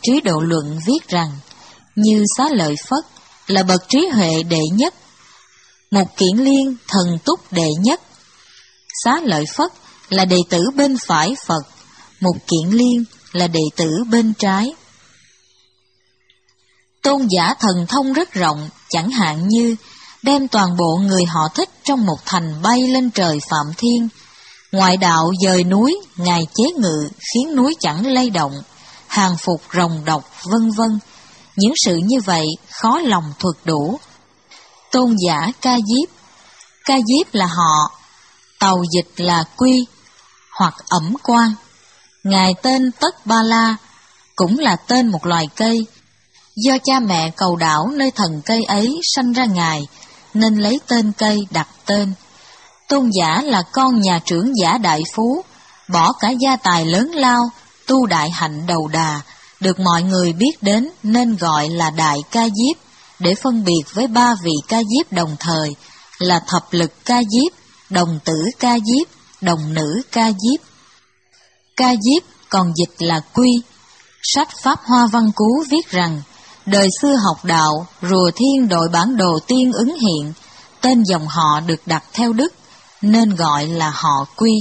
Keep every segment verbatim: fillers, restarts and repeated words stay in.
Trí Độ Luận viết rằng, như Xá Lợi Phất là bậc trí huệ đệ nhất, Mục Kiền Liên thần túc đệ nhất. Xá Lợi Phất là đệ tử bên phải Phật, Mục Kiền Liên là đệ tử bên trái. Tôn giả thần thông rất rộng, chẳng hạn như đem toàn bộ người họ Thích trong một thành bay lên trời Phạm Thiên. Ngoại đạo dời núi, Ngài chế ngự, khiến núi chẳng lay động, hàng phục rồng độc, vân vân. Những sự như vậy khó lòng thuật đủ. Tôn giả Ca Diếp, Ca Diếp là họ, tàu dịch là Quy hoặc Ẩm Quan. Ngài tên Tất Ba La, cũng là tên một loài cây. Do cha mẹ cầu đảo nơi thần cây ấy sanh ra Ngài, nên lấy tên cây đặt tên. Tôn giả là con nhà trưởng giả đại phú, bỏ cả gia tài lớn lao, tu đại hạnh đầu đà, được mọi người biết đến nên gọi là Đại Ca Diếp, để phân biệt với ba vị Ca Diếp đồng thời là Thập Lực Ca Diếp, Đồng Tử Ca Diếp, Đồng Nữ Ca Diếp. Ca Diếp còn dịch là Quy. Sách Pháp Hoa Văn Cú viết rằng, đời xưa học đạo, rùa thiên đội bản đồ tiên ứng hiện, tên dòng họ được đặt theo đức, nên gọi là họ Quy.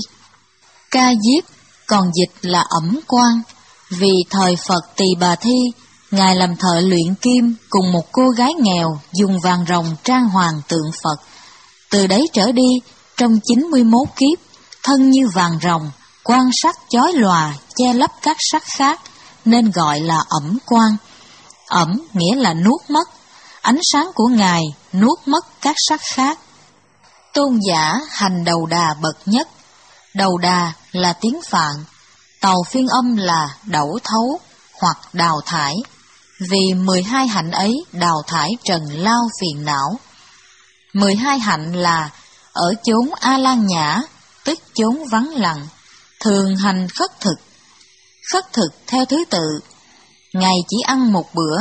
Ca Diếp còn dịch là Ẩm Quan, vì thời Phật Tỳ Bà Thi, Ngài làm thợ luyện kim cùng một cô gái nghèo dùng vàng rồng trang hoàng tượng Phật. Từ đấy trở đi, trong chín mươi mốt kiếp, thân như vàng rồng, quan sắc chói lòa, che lấp các sắc khác, nên gọi là Ẩm Quan. Ẩm nghĩa là nuốt mất, ánh sáng của Ngài nuốt mất các sắc khác. Tôn giả hành Đầu Đà bậc nhất. Đầu Đà là tiếng Phạn, tàu phiên âm là đẩu thấu hoặc đào thải, vì mười hai hạnh ấy đào thải trần lao phiền não. Mười hai hạnh là ở chốn A Lan Nhã, tức chốn vắng lặng, thường hành khất thực. Khất thực theo thứ tự, ngày chỉ ăn một bữa,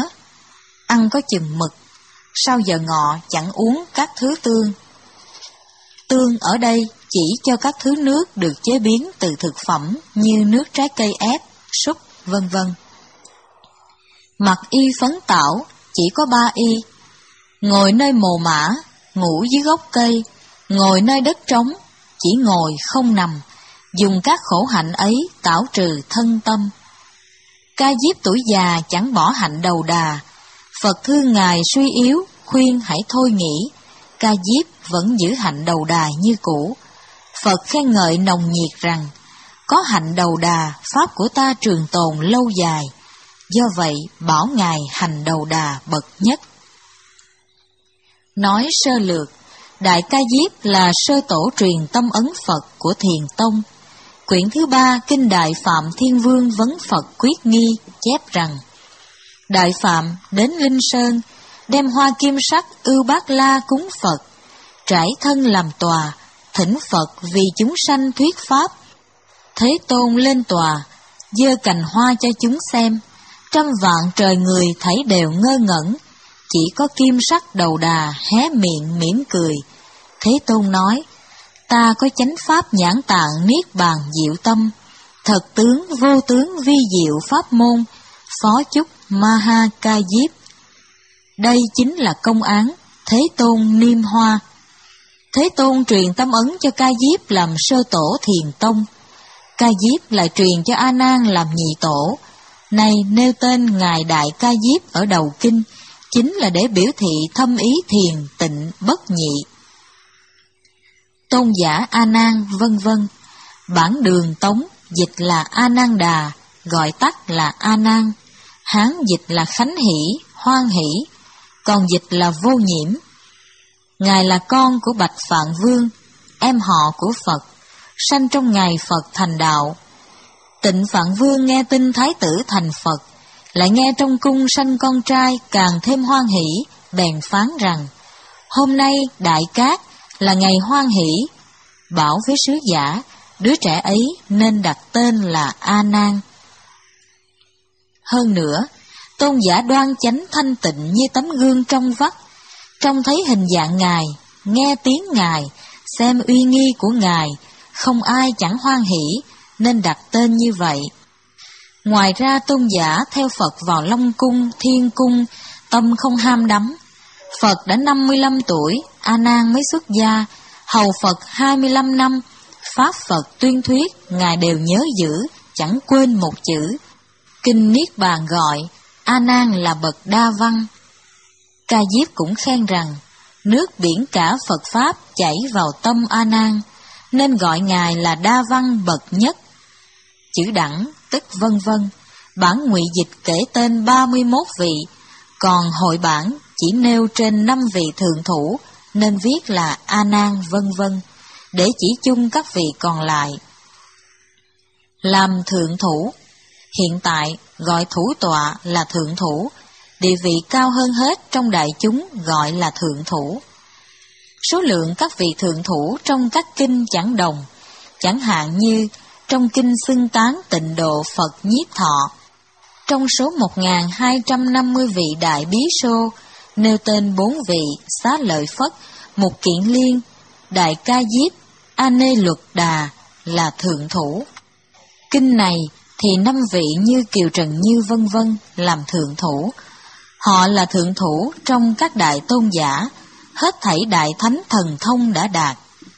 ăn có chừng mực, sau giờ ngọ chẳng uống các thứ tương. Tương ở đây chỉ cho các thứ nước được chế biến từ thực phẩm như nước trái cây ép, súp, vân vân. Mặc y phấn tảo, chỉ có ba y. Ngồi nơi mồ mả, ngủ dưới gốc cây, ngồi nơi đất trống, chỉ ngồi không nằm, dùng các khổ hạnh ấy tảo trừ thân tâm. Ca Diếp tuổi già chẳng bỏ hạnh Đầu Đà, Phật thương Ngài suy yếu, khuyên hãy thôi nghĩ. Ca Diếp vẫn giữ hạnh Đầu Đà như cũ. Phật khen ngợi nồng nhiệt rằng, có hạnh Đầu Đà, pháp của ta trường tồn lâu dài. Do vậy, bảo Ngài hành Đầu Đà bậc nhất. Nói sơ lược, Đại Ca Diếp là sơ tổ truyền tâm ấn Phật của Thiền Tông. Quyển thứ ba Kinh Đại Phạm Thiên Vương Vấn Phật Quyết Nghi chép rằng, Đại Phạm đến Linh Sơn, đem hoa kim sắc ưu bát la cúng Phật, trải thân làm tòa, thỉnh Phật vì chúng sanh thuyết pháp. Thế Tôn lên tòa, giơ cành hoa cho chúng xem, trăm vạn trời người thấy đều ngơ ngẩn, chỉ có kim sắc Đầu Đà hé miệng mỉm cười. Thế Tôn nói, ta có chánh pháp nhãn tạng niết bàn diệu tâm, thật tướng vô tướng vi diệu pháp môn, phó chúc Maha Ca Diếp. Đây chính là công án Thế Tôn Niêm Hoa. Thế Tôn truyền tâm ấn cho Ca Diếp làm sơ tổ Thiền Tông. Ca Diếp lại truyền cho A Nan làm nhị tổ. Này nêu tên Ngài Đại Ca Diếp ở đầu kinh, chính là để biểu thị thâm ý thiền tịnh bất nhị. Tôn giả A Nan vân vân. Bản Đường Tống dịch là A Nan Đà, gọi tắt là A Nan. Hán dịch là Khánh Hỷ, Hoan Hỷ, còn dịch là Vô Nhiễm. Ngài là con của Bạch Phạn Vương, em họ của Phật, sanh trong ngày Phật thành đạo. Tịnh Phạn Vương nghe tin Thái tử thành Phật, lại nghe trong cung sanh con trai càng thêm hoan hỷ, bèn phán rằng, hôm nay Đại Cát là ngày hoan hỷ, bảo với sứ giả, đứa trẻ ấy nên đặt tên là A Nan. Hơn nữa, tôn giả đoan chánh thanh tịnh như tấm gương trong vắt, trông thấy hình dạng Ngài, nghe tiếng Ngài, xem uy nghi của Ngài, không ai chẳng hoan hỷ, nên đặt tên như vậy. Ngoài ra tôn giả theo Phật vào Long Cung, Thiên Cung, tâm không ham đắm. Phật đã năm mươi lăm tuổi, A Nan mới xuất gia, hầu Phật hai mươi lăm năm, Pháp Phật tuyên thuyết, Ngài đều nhớ giữ, chẳng quên một chữ. Kinh Niết Bàn gọi A Nan là bậc đa văn. Ca Diếp cũng khen rằng, nước biển cả Phật Pháp chảy vào tâm A Nan, nên gọi Ngài là đa văn bậc nhất. Chữ đẳng tức vân vân, bản ngụy dịch kể tên ba mươi mốt vị, còn hội bản chỉ nêu trên năm vị thượng thủ, nên viết là A Nan vân vân, để chỉ chung các vị còn lại. Làm thượng thủ, hiện tại gọi thủ tọa là thượng thủ, địa vị cao hơn hết trong đại chúng gọi là thượng thủ. Số lượng các vị thượng thủ trong các kinh chẳng đồng, chẳng hạn như trong kinh xưng tán Tịnh Độ Phật Nhiếp Thọ, trong số một nghìn hai trăm năm mươi vị đại bí sô, nêu tên bốn vị Xá Lợi Phất, Mục Kiện Liên, Đại Ca Diếp, A Nê Luật Đà là thượng thủ. Kinh này thì năm vị như Kiều Trần Như vân vân làm thượng thủ. Họ là thượng thủ trong các đại tôn giả, hết thảy đại thánh thần thông đã đạt.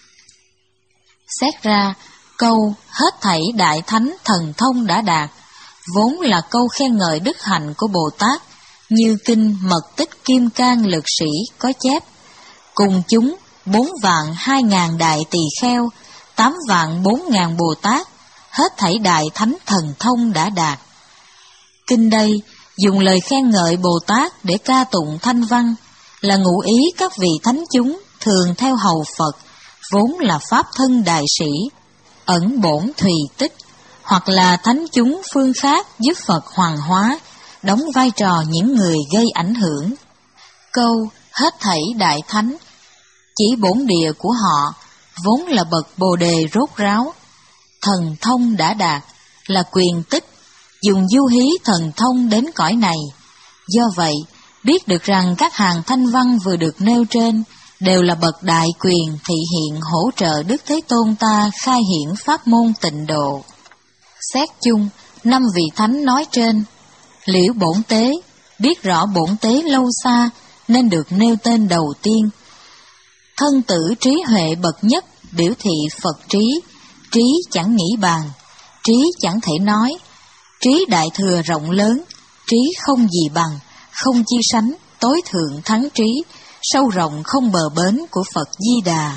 Xét ra, câu hết thảy đại thánh thần thông đã đạt vốn là câu khen ngợi đức hạnh của Bồ Tát, như kinh Mật Tích Kim Cang Lực Sĩ có chép: cùng chúng bốn vạn hai ngàn đại tỳ kheo, tám vạn bốn ngàn Bồ Tát, hết thảy đại thánh thần thông đã đạt. Kinh đây dùng lời khen ngợi Bồ Tát để ca tụng thanh văn, là ngụ ý các vị thánh chúng thường theo hầu Phật, vốn là pháp thân đại sĩ, ẩn bổn thùy tích, hoặc là thánh chúng phương khác giúp Phật hoàng hóa, đóng vai trò những người gây ảnh hưởng. Câu hết thảy đại thánh chỉ bổn địa của họ, vốn là bậc bồ đề rốt ráo. Thần thông đã đạt là quyền tích, dùng du hí thần thông đến cõi này. Do vậy, biết được rằng các hàng thanh văn vừa được nêu trên đều là bậc đại quyền thị hiện hỗ trợ Đức Thế Tôn ta khai hiển pháp môn Tịnh Độ. Xét chung, năm vị thánh nói trên, Liễu Bổn Tế biết rõ bổn tế lâu xa nên được nêu tên đầu tiên. Thân tử trí huệ bậc nhất biểu thị Phật trí, trí chẳng nghĩ bàn, trí chẳng thể nói, trí đại thừa rộng lớn, trí không gì bằng, không chi sánh, tối thượng thắng trí, sâu rộng không bờ bến của Phật Di Đà.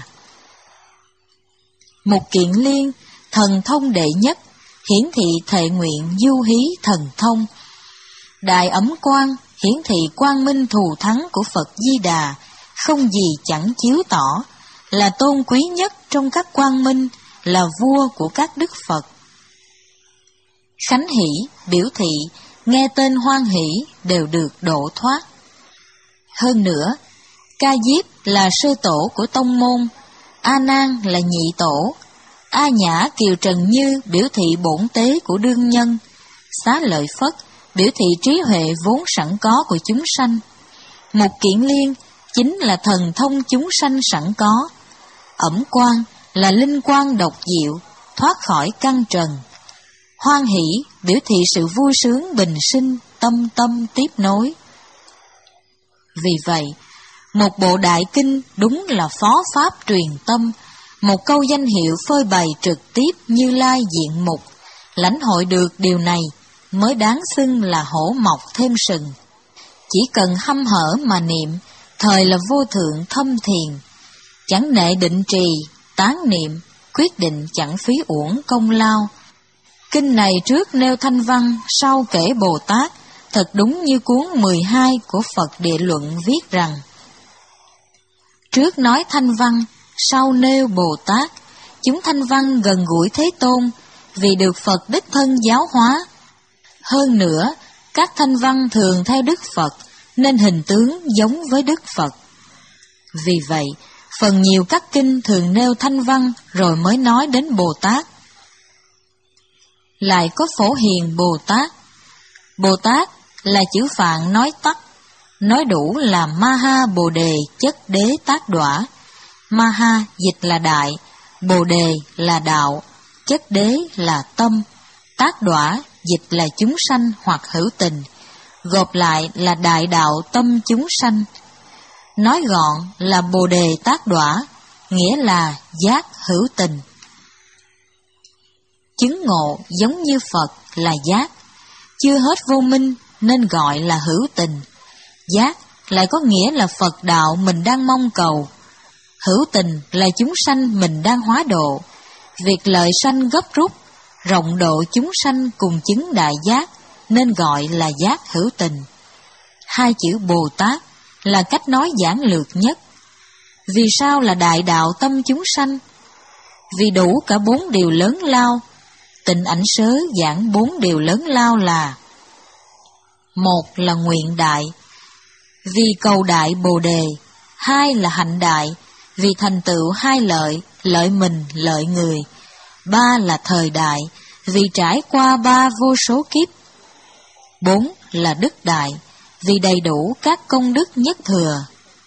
Mục Kiện Liên, thần thông đệ nhất, hiển thị thệ nguyện du hí thần thông. Đại Ấm Quang, hiển thị quang minh thù thắng của Phật Di Đà, không gì chẳng chiếu tỏ, là tôn quý nhất trong các quang minh, là vua của các đức Phật. Khánh Hỷ, biểu thị nghe tên hoan hỷ đều được độ thoát. Hơn nữa, Ca Diếp là sơ tổ của tông môn, A Nan là nhị tổ, A Nhã Kiều Trần Như biểu thị bổn tế của đương nhân, Xá Lợi Phất biểu thị trí huệ vốn sẵn có của chúng sanh. Mục Kiện Liên chính là thần thông chúng sanh sẵn có. Ẩm Quang là linh quang độc diệu, thoát khỏi căn trần. Hoan hỷ biểu thị sự vui sướng bình sinh, tâm tâm tiếp nối. Vì vậy, một bộ đại kinh đúng là phó pháp truyền tâm, một câu danh hiệu phơi bày trực tiếp Như Lai diện mục, lãnh hội được điều này mới đáng xưng là hổ mọc thêm sừng. Chỉ cần hăm hở mà niệm, thời là vô thượng thâm thiền, chẳng nệ định trì, tán niệm, quyết định chẳng phí uổng công lao. Kinh này trước nêu thanh văn, sau kể Bồ Tát, thật đúng như cuốn mười hai của Phật Địa Luận viết rằng: trước nói thanh văn, sau nêu Bồ Tát, chúng thanh văn gần gũi Thế Tôn, vì được Phật đích thân giáo hóa. Hơn nữa, các thanh văn thường theo Đức Phật, nên hình tướng giống với Đức Phật. Vì vậy, phần nhiều các kinh thường nêu thanh văn rồi mới nói đến Bồ Tát. Lại có Phổ Hiền Bồ Tát. Bồ Tát là chữ Phạn nói tắt, nói đủ là Maha Bồ Đề chất đế tác đọa. Maha dịch là đại, Bồ Đề là đạo, chất đế là tâm, tác đọa dịch là chúng sanh hoặc hữu tình, gộp lại là đại đạo tâm chúng sanh. Nói gọn là Bồ Đề Tác Đọa, nghĩa là giác hữu tình. Chứng ngộ giống như Phật là giác, chưa hết vô minh nên gọi là hữu tình. Giác lại có nghĩa là Phật đạo mình đang mong cầu. Hữu tình là chúng sanh mình đang hóa độ. Việc lợi sanh gấp rút, rộng độ chúng sanh cùng chứng đại giác nên gọi là giác hữu tình. Hai chữ Bồ Tát là cách nói giản lược nhất. Vì sao là đại đạo tâm chúng sanh? Vì đủ cả bốn điều lớn lao. Tịnh Ảnh Sớ giảng bốn điều lớn lao là: một là nguyện đại, vì cầu đại Bồ Đề. Hai là hạnh đại, vì thành tựu hai lợi, lợi mình, lợi người. Ba là thời đại, vì trải qua ba vô số kiếp. Bốn là đức đại, vì đầy đủ các công đức nhất thừa.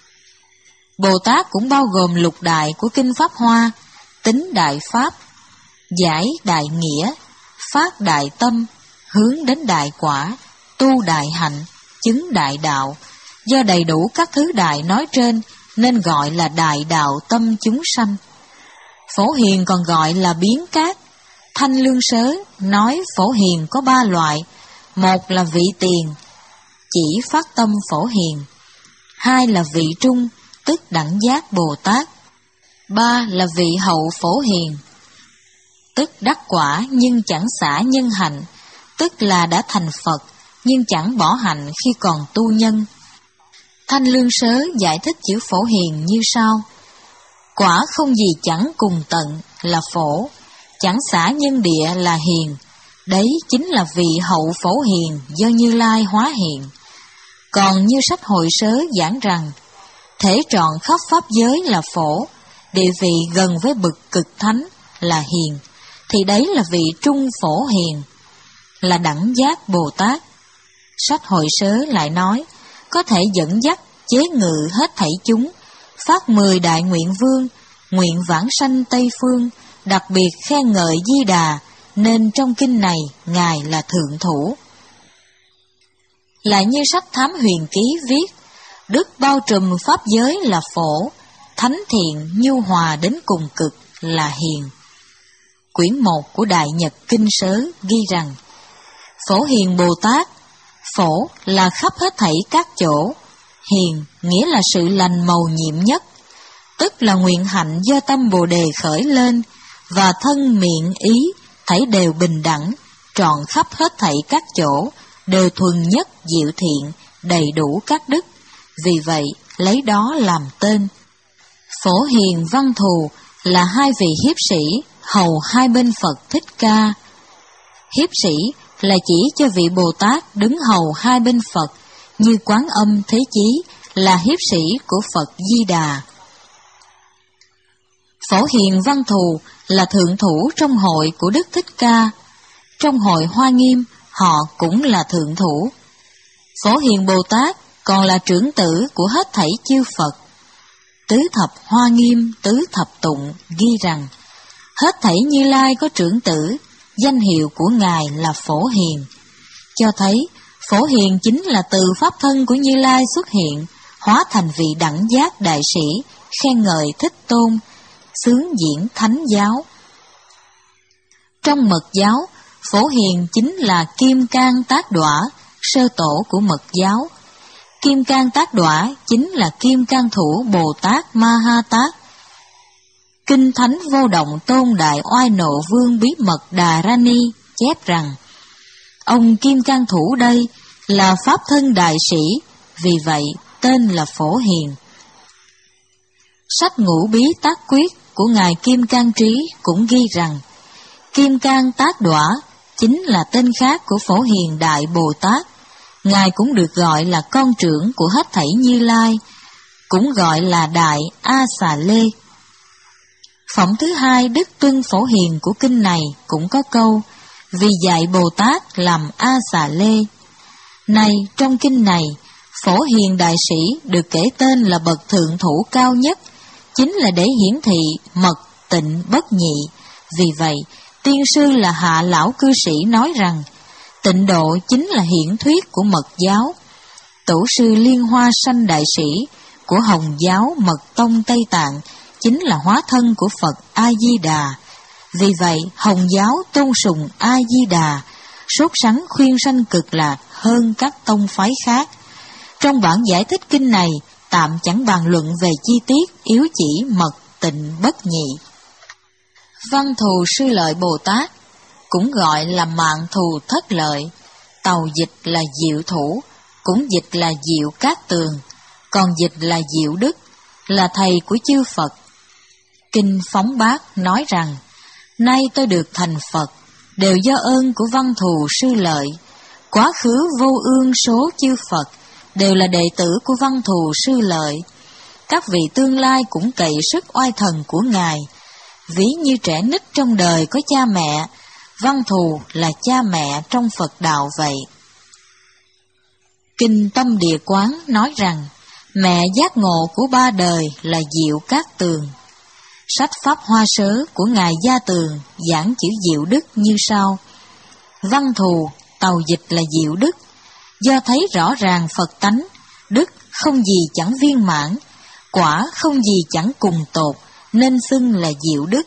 Bồ Tát cũng bao gồm lục đại của Kinh Pháp Hoa: tính đại pháp, giải đại nghĩa, phát đại tâm, hướng đến đại quả, tu đại hạnh, chứng đại đạo. Do đầy đủ các thứ đại nói trên nên gọi là đại đạo tâm chúng sanh. Phổ Hiền còn gọi là biến cát. Thanh Lương Sớ nói Phổ Hiền có ba loại: một là vị tiền, chỉ phát tâm Phổ Hiền; hai là vị trung, tức đẳng giác Bồ Tát; ba là vị hậu Phổ Hiền, tức đắc quả nhưng chẳng xả nhân hạnh, tức là đã thành Phật nhưng chẳng bỏ hạnh khi còn tu nhân. Thanh Lương Sớ giải thích chữ Phổ Hiền như sau: quả không gì chẳng cùng tận là phổ, chẳng xả nhân địa là hiền. Đấy chính là vị hậu Phổ Hiền do Như Lai hóa hiện. Còn như sách Hội Sớ giảng rằng thể trọn khắp pháp giới là phổ, địa vị gần với bậc cực thánh là hiền, thì đấy là vị trung Phổ Hiền, là đẳng giác Bồ Tát. Sách Hội Sớ lại nói có thể dẫn dắt chế ngự hết thảy chúng, phát mười đại nguyện vương, nguyện vãng sanh Tây Phương, đặc biệt khen ngợi Di Đà, nên trong kinh này Ngài là thượng thủ. Lại như sách Thám Huyền Ký viết, đức bao trùm pháp giới là phổ, thánh thiện nhu hòa đến cùng cực là hiền. Quyển một của Đại Nhật Kinh Sớ ghi rằng Phổ Hiền Bồ Tát, phổ là khắp hết thảy các chỗ, hiền nghĩa là sự lành màu nhiệm nhất, tức là nguyện hạnh do tâm Bồ Đề khởi lên, và thân miệng ý thảy đều bình đẳng, trọn khắp hết thảy các chỗ, đều thuần nhất diệu thiện, đầy đủ các đức. Vì vậy lấy đó làm tên. Phổ Hiền Văn Thù là hai vị hiếp sĩ hầu hai bên Phật Thích Ca. Hiếp sĩ là chỉ cho vị Bồ Tát đứng hầu hai bên Phật, như Quán Âm Thế Chí là hiếp sĩ của Phật Di Đà. Phổ Hiền Văn Thù là thượng thủ trong hội của Đức Thích Ca. Trong hội Hoa Nghiêm, họ cũng là thượng thủ. Phổ Hiền Bồ Tát còn là trưởng tử của hết thảy chư Phật. Tứ Thập Hoa Nghiêm Tứ Thập Tụng ghi rằng hết thảy Như Lai có trưởng tử, danh hiệu của Ngài là Phổ Hiền, cho thấy Phổ Hiền chính là từ pháp thân của Như Lai xuất hiện, hóa thành vị đẳng giác đại sĩ, khen ngợi Thích Tôn, xướng diễn thánh giáo. Trong Mật giáo, Phổ Hiền chính là Kim Cang Tác Đọa, sơ tổ của Mật giáo. Kim Cang Tác Đọa chính là Kim Cang Thủ Bồ Tát Ma Ha Tát. Kinh Thánh Vô Động Tôn Đại Oai Nộ Vương Bí Mật Đà Ra Ni chép rằng ông Kim Cang Thủ đây là pháp thân đại sĩ, vì vậy tên là Phổ Hiền. Sách Ngũ Bí Tác Quyết của Ngài Kim Cang Trí cũng ghi rằng Kim Cang Tác Đọa chính là tên khác của Phổ Hiền Đại Bồ Tát. Ngài cũng được gọi là con trưởng của hết thảy Như Lai, cũng gọi là Đại A Xà Lê. Phẩm thứ hai Đức Tuân Phổ Hiền của kinh này cũng có câu vì dạy Bồ Tát làm A Xà Lê. Này trong kinh này, Phổ Hiền đại sĩ được kể tên là bậc thượng thủ cao nhất, chính là để hiển thị mật tịnh bất nhị. Vì vậy, tiên sư là Hạ Lão Cư Sĩ nói rằng Tịnh độ chính là hiển thuyết của Mật giáo. Tổ sư Liên Hoa Sanh Đại Sĩ của Hồng giáo Mật Tông Tây Tạng chính là hóa thân của Phật A-di-đà. Vì vậy, Hồng giáo tôn sùng A-di-đà, sốt sắng khuyên sanh cực lạc hơn các tông phái khác. Trong bản giải thích kinh này, tạm chẳng bàn luận về chi tiết, yếu chỉ mật tịnh bất nhị. Văn Thù Sư Lợi Bồ Tát cũng gọi là Mạng Thù Thất Lợi, tàu dịch là Diệu Thủ, cũng dịch là Diệu Cát Tường, còn dịch là Diệu Đức, là thầy của chư Phật. Kinh Phóng Bát nói rằng, nay tôi được thành Phật, đều do ơn của Văn Thù Sư Lợi. Quá khứ vô ương số chư Phật, đều là đệ tử của Văn Thù Sư Lợi. Các vị tương lai cũng cậy sức oai thần của Ngài. Ví như trẻ nít trong đời có cha mẹ, Văn Thù là cha mẹ trong Phật đạo vậy. Kinh Tâm Địa Quán nói rằng, mẹ giác ngộ của ba đời là Diệu Cát Tường. Sách Pháp Hoa Sớ của Ngài Gia Tường giảng chữ Diệu Đức như sau. Văn Thù, tàu dịch là Diệu Đức, do thấy rõ ràng Phật tánh, đức không gì chẳng viên mãn, quả không gì chẳng cùng tột, nên xưng là Diệu Đức.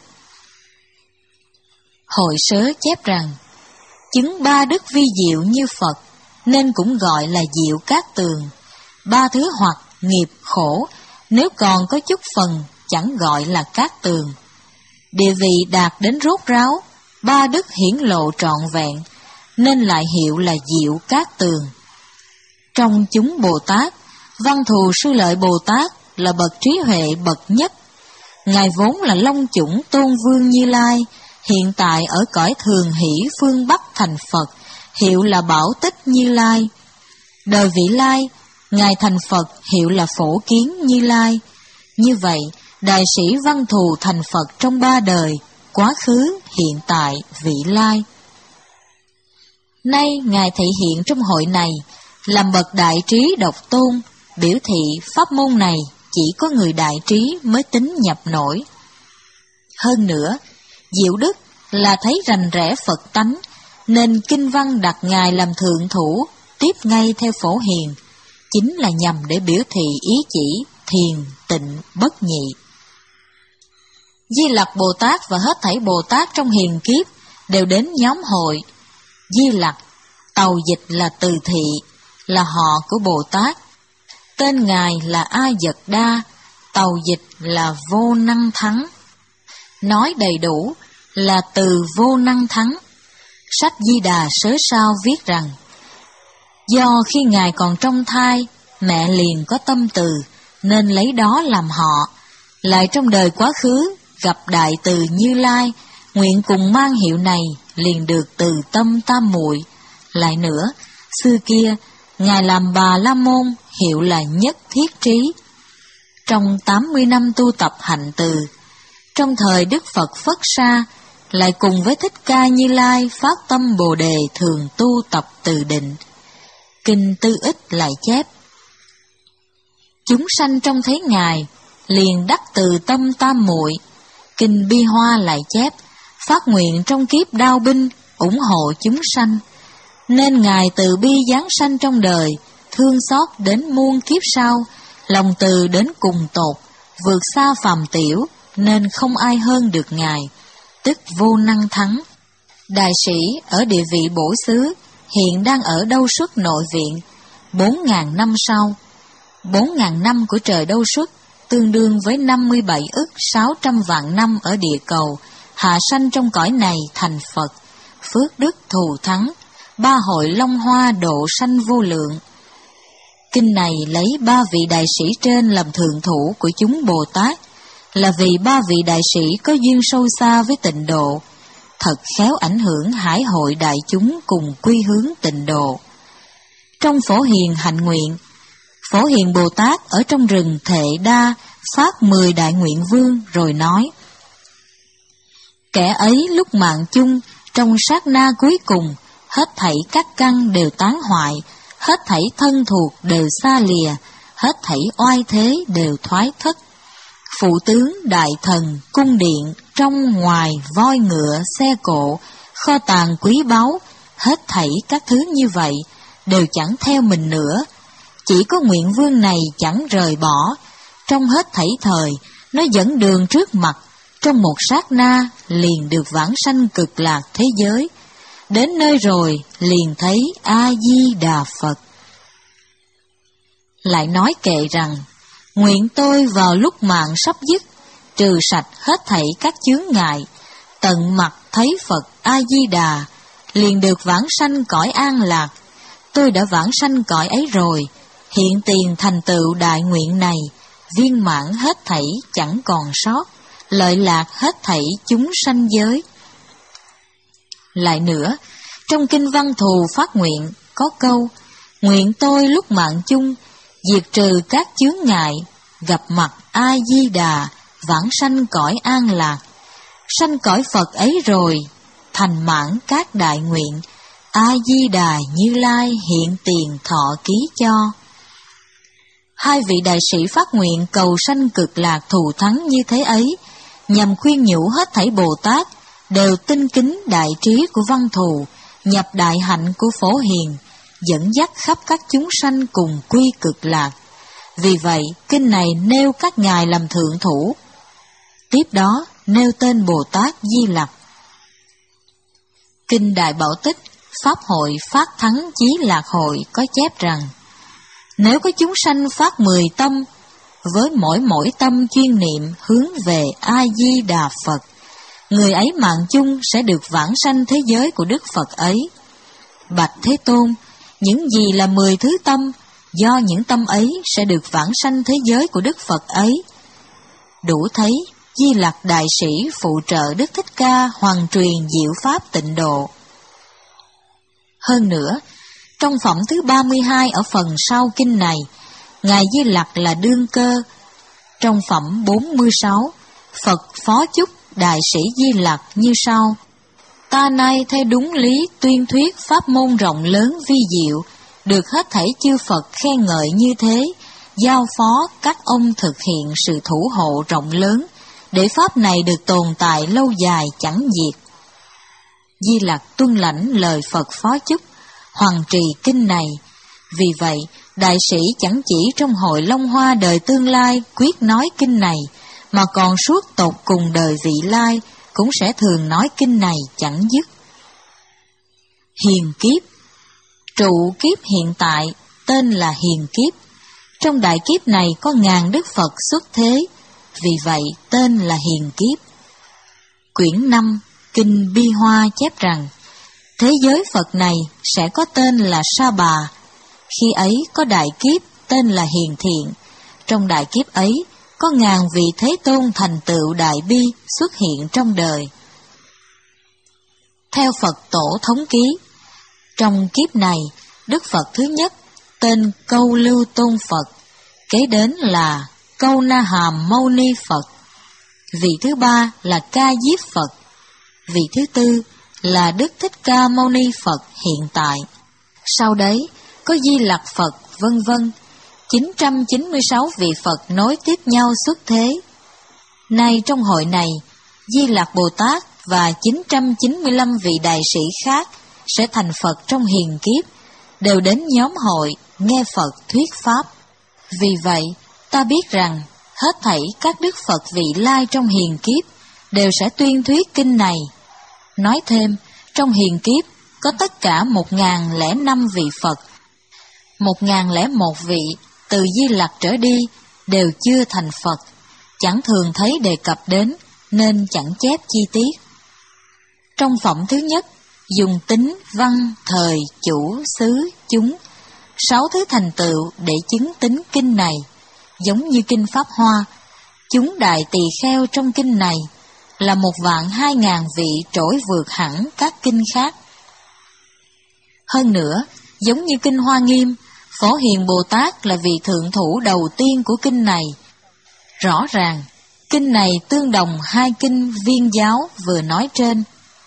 Hội Sớ chép rằng, chứng ba đức vi diệu như Phật, nên cũng gọi là Diệu Cát Tường. Ba thứ hoặc, nghiệp, khổ, nếu còn có chút phần, chẳng gọi là Cát Tường. Địa vị đạt đến rốt ráo, ba đức hiển lộ trọn vẹn, nên lại hiệu là Diệu Cát Tường. Trong chúng Bồ Tát, Văn Thù Sư Lợi Bồ Tát là bậc trí huệ bậc nhất. Ngài vốn là Long Chủng Tôn Vương Như Lai, hiện tại ở cõi Thường Hỷ phương Bắc thành Phật, hiệu là Bảo Tích Như Lai. Đời vị lai, Ngài thành Phật hiệu là Phổ Kiến Như Lai. Như vậy, Đại sĩ Văn Thù thành Phật trong ba đời, quá khứ, hiện tại, vị lai. Nay Ngài thị hiện trong hội này, làm bậc đại trí độc tôn, biểu thị pháp môn này chỉ có người đại trí mới tính nhập nổi. Hơn nữa, Diệu Đức là thấy rành rẽ Phật tánh, nên kinh văn đặt Ngài làm thượng thủ, tiếp ngay theo Phổ Hiền, chính là nhằm để biểu thị ý chỉ thiền, tịnh, bất nhị. Di Lặc Bồ Tát và hết thảy Bồ Tát trong hiền kiếp đều đến nhóm hội. Di Lặc, tàu dịch là Từ Thị, là họ của Bồ Tát. Tên Ngài là A Dật Đa, tàu dịch là Vô Năng Thắng. Nói đầy đủ là Từ Vô Năng Thắng. Sách Di Đà Sớ Sao viết rằng, do khi Ngài còn trong thai, mẹ liền có tâm từ, nên lấy đó làm họ. Lại trong đời quá khứ, gặp Đại Từ Như Lai, nguyện cùng mang hiệu này, liền được từ tâm tam muội. Lại nữa, xưa kia, Ngài làm Bà La Môn, hiệu là Nhất Thiết Trí. Trong tám mươi năm tu tập hạnh từ, trong thời Đức Phật Phất Sa, lại cùng với Thích Ca Như Lai phát tâm Bồ Đề thường tu tập từ định. Kinh Tư Ích lại chép, chúng sanh trong thấy Ngài, liền đắc từ tâm tam muội. Kinh Bi Hoa lại chép, phát nguyện trong kiếp đao binh, ủng hộ chúng sanh. Nên Ngài từ bi giáng sanh trong đời, thương xót đến muôn kiếp sau, lòng từ đến cùng tột, vượt xa phàm tiểu, nên không ai hơn được Ngài, tức Vô Năng Thắng. Đại sĩ ở địa vị bổ xứ, hiện đang ở Đâu Xuất nội viện, bốn ngàn năm sau. Bốn ngàn năm của trời Đâu Xuất, tương đương với năm mươi bảy ức sáu trăm vạn năm ở địa cầu, hạ sanh trong cõi này thành Phật, phước đức thù thắng, ba hội long hoa độ sanh vô lượng. Kinh này lấy ba vị đại sĩ trên làm thượng thủ của chúng Bồ Tát, là vì ba vị đại sĩ có duyên sâu xa với tịnh độ, thật khéo ảnh hưởng hải hội đại chúng cùng quy hướng tịnh độ. Trong Phổ Hiền hạnh nguyện, Phổ Hiền Bồ Tát ở trong rừng Thệ Đa phát mười đại nguyện vương rồi nói, kẻ ấy lúc mạng chung, trong sát na cuối cùng, hết thảy các căn đều tán hoại, hết thảy thân thuộc đều xa lìa, hết thảy oai thế đều thoái thất. Phụ tướng, đại thần, cung điện, trong ngoài, voi ngựa, xe cộ, kho tàng quý báu, hết thảy các thứ như vậy đều chẳng theo mình nữa. Chỉ có Nguyện Vương này chẳng rời bỏ, trong hết thảy thời, nó dẫn đường trước mặt, trong một sát na liền được vãng sanh cực lạc thế giới. Đến nơi rồi liền thấy A-di-đà Phật. Lại nói kệ rằng, nguyện tôi vào lúc mạng sắp dứt, trừ sạch hết thảy các chướng ngại, tận mặt thấy Phật A-di-đà, liền được vãng sanh cõi an lạc. Tôi đã vãng sanh cõi ấy rồi, hiện tiền thành tựu đại nguyện này, viên mãn hết thảy chẳng còn sót, lợi lạc hết thảy chúng sanh giới. Lại nữa, trong kinh Văn Thù Phát Nguyện có câu, nguyện tôi lúc mạng chung, diệt trừ các chướng ngại, gặp mặt A-di-đà, vãng sanh cõi an lạc. Sanh cõi Phật ấy rồi, thành mãn các đại nguyện, A-di-đà Như Lai hiện tiền thọ ký cho. Hai vị đại sĩ phát nguyện cầu sanh cực lạc thù thắng như thế ấy, nhằm khuyên nhủ hết thảy Bồ Tát đều tinh kính đại trí của Văn Thù, nhập đại hạnh của Phổ Hiền, dẫn dắt khắp các chúng sanh cùng quy cực lạc. Vì vậy, kinh này nêu các ngài làm thượng thủ. Tiếp đó, nêu tên Bồ Tát Di Lặc. Kinh Đại Bảo Tích, Pháp hội Phát Thắng Chí Lạc Hội có chép rằng, nếu có chúng sanh phát mười tâm, với mỗi mỗi tâm chuyên niệm hướng về A-di-đà Phật, người ấy mạng chung sẽ được vãng sanh thế giới của Đức Phật ấy. Bạch Thế Tôn, những gì là mười thứ tâm, do những tâm ấy sẽ được vãng sanh thế giới của Đức Phật ấy. Đủ thấy Di Lặc đại sĩ phụ trợ Đức Thích Ca hoàn truyền diệu pháp tịnh độ. Hơn nữa, trong phẩm thứ ba mươi hai ở phần sau kinh này, Ngài Di Lặc là đương cơ. Trong phẩm bốn mươi sáu, Phật phó chúc đại sĩ Di Lặc như sau: ta nay theo đúng lý tuyên thuyết pháp môn rộng lớn vi diệu, được hết thảy chư Phật khen ngợi như thế, giao phó các ông thực hiện sự thủ hộ rộng lớn, để pháp này được tồn tại lâu dài chẳng diệt. Di Lặc tuân lãnh lời Phật phó chúc, hoằng trì kinh này. Vì vậy, đại sĩ chẳng chỉ trong hội Long Hoa đời tương lai quyết nói kinh này, mà còn suốt tột cùng đời vị lai cũng sẽ thường nói kinh này chẳng dứt. Hiền kiếp. Trụ kiếp hiện tại tên là hiền kiếp. Trong đại kiếp này có ngàn Đức Phật xuất thế, vì vậy tên là hiền kiếp. Quyển năm Kinh Bi Hoa chép rằng, thế giới Phật này sẽ có tên là Sa Bà. Khi ấy có đại kiếp tên là hiền thiện. Trong đại kiếp ấy có ngàn vị Thế Tôn thành tựu đại bi xuất hiện trong đời. Theo Phật tổ thống ký, trong kiếp này, Đức Phật thứ nhất tên Câu Lưu Tôn Phật, kế đến là Câu Na Hàm Mâu Ni Phật, vị thứ ba là Ca Diếp Phật, vị thứ tư là Đức Thích Ca Mâu Ni Phật hiện tại. Sau đấy có Di Lặc Phật, vân vân. chín trăm chín mươi sáu vị Phật nối tiếp nhau xuất thế. Nay trong hội này, Di Lặc Bồ Tát và chín trăm chín mươi lăm vị đại sĩ khác sẽ thành Phật trong hiền kiếp, đều đến nhóm hội nghe Phật thuyết pháp. Vì vậy, ta biết rằng hết thảy các Đức Phật vị lai trong hiền kiếp đều sẽ tuyên thuyết kinh này. Nói thêm, trong hiền kiếp có tất cả một ngàn lẻ năm vị Phật, một ngàn lẻ một vị từ Di Lặc trở đi đều chưa thành Phật, chẳng thường thấy đề cập đến nên chẳng chép chi tiết. Trong phẩm thứ nhất, dùng tính, văn, thời, chủ, xứ, chúng, sáu thứ thành tựu để chứng tính kinh này, giống như kinh Pháp Hoa. Chúng đại tỳ kheo trong kinh này là một vạn hai ngàn vị trỗi vượt hẳn các kinh khác. Hơn nữa, giống như kinh Hoa Nghiêm, Phổ Hiền Bồ Tát là vị thượng thủ đầu tiên của kinh này. Rõ ràng, kinh này tương đồng hai kinh Viên Giáo vừa nói trên.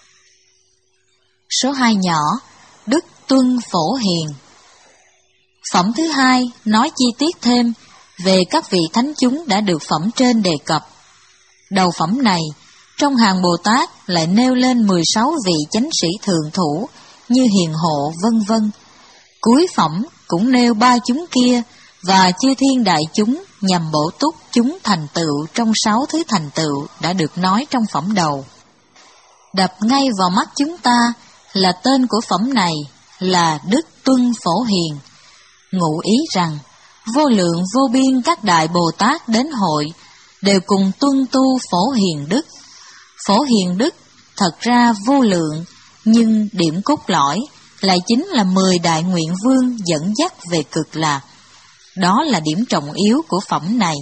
Số hai nhỏ, Đức Tuân Phổ Hiền. Phẩm thứ hai nói chi tiết thêm về các vị thánh chúng đã được phẩm trên đề cập. Đầu phẩm này, trong hàng Bồ Tát lại nêu lên mười sáu vị chánh sĩ thượng thủ như hiền hộ, vân vân. Cuối phẩm cũng nêu ba chúng kia và chư thiên đại chúng nhằm bổ túc chúng thành tựu trong sáu thứ thành tựu đã được nói trong phẩm đầu. Đập ngay vào mắt chúng ta là tên của phẩm này là Đức Tuân Phổ Hiền, ngụ ý rằng vô lượng vô biên các đại Bồ Tát đến hội đều cùng tuân tu Phổ Hiền Đức. Phổ Hiền Đức thật ra vô lượng, nhưng điểm cốt lõi lại chính là mười đại nguyện vương dẫn dắt về cực lạc. Đó là điểm trọng yếu của phẩm này.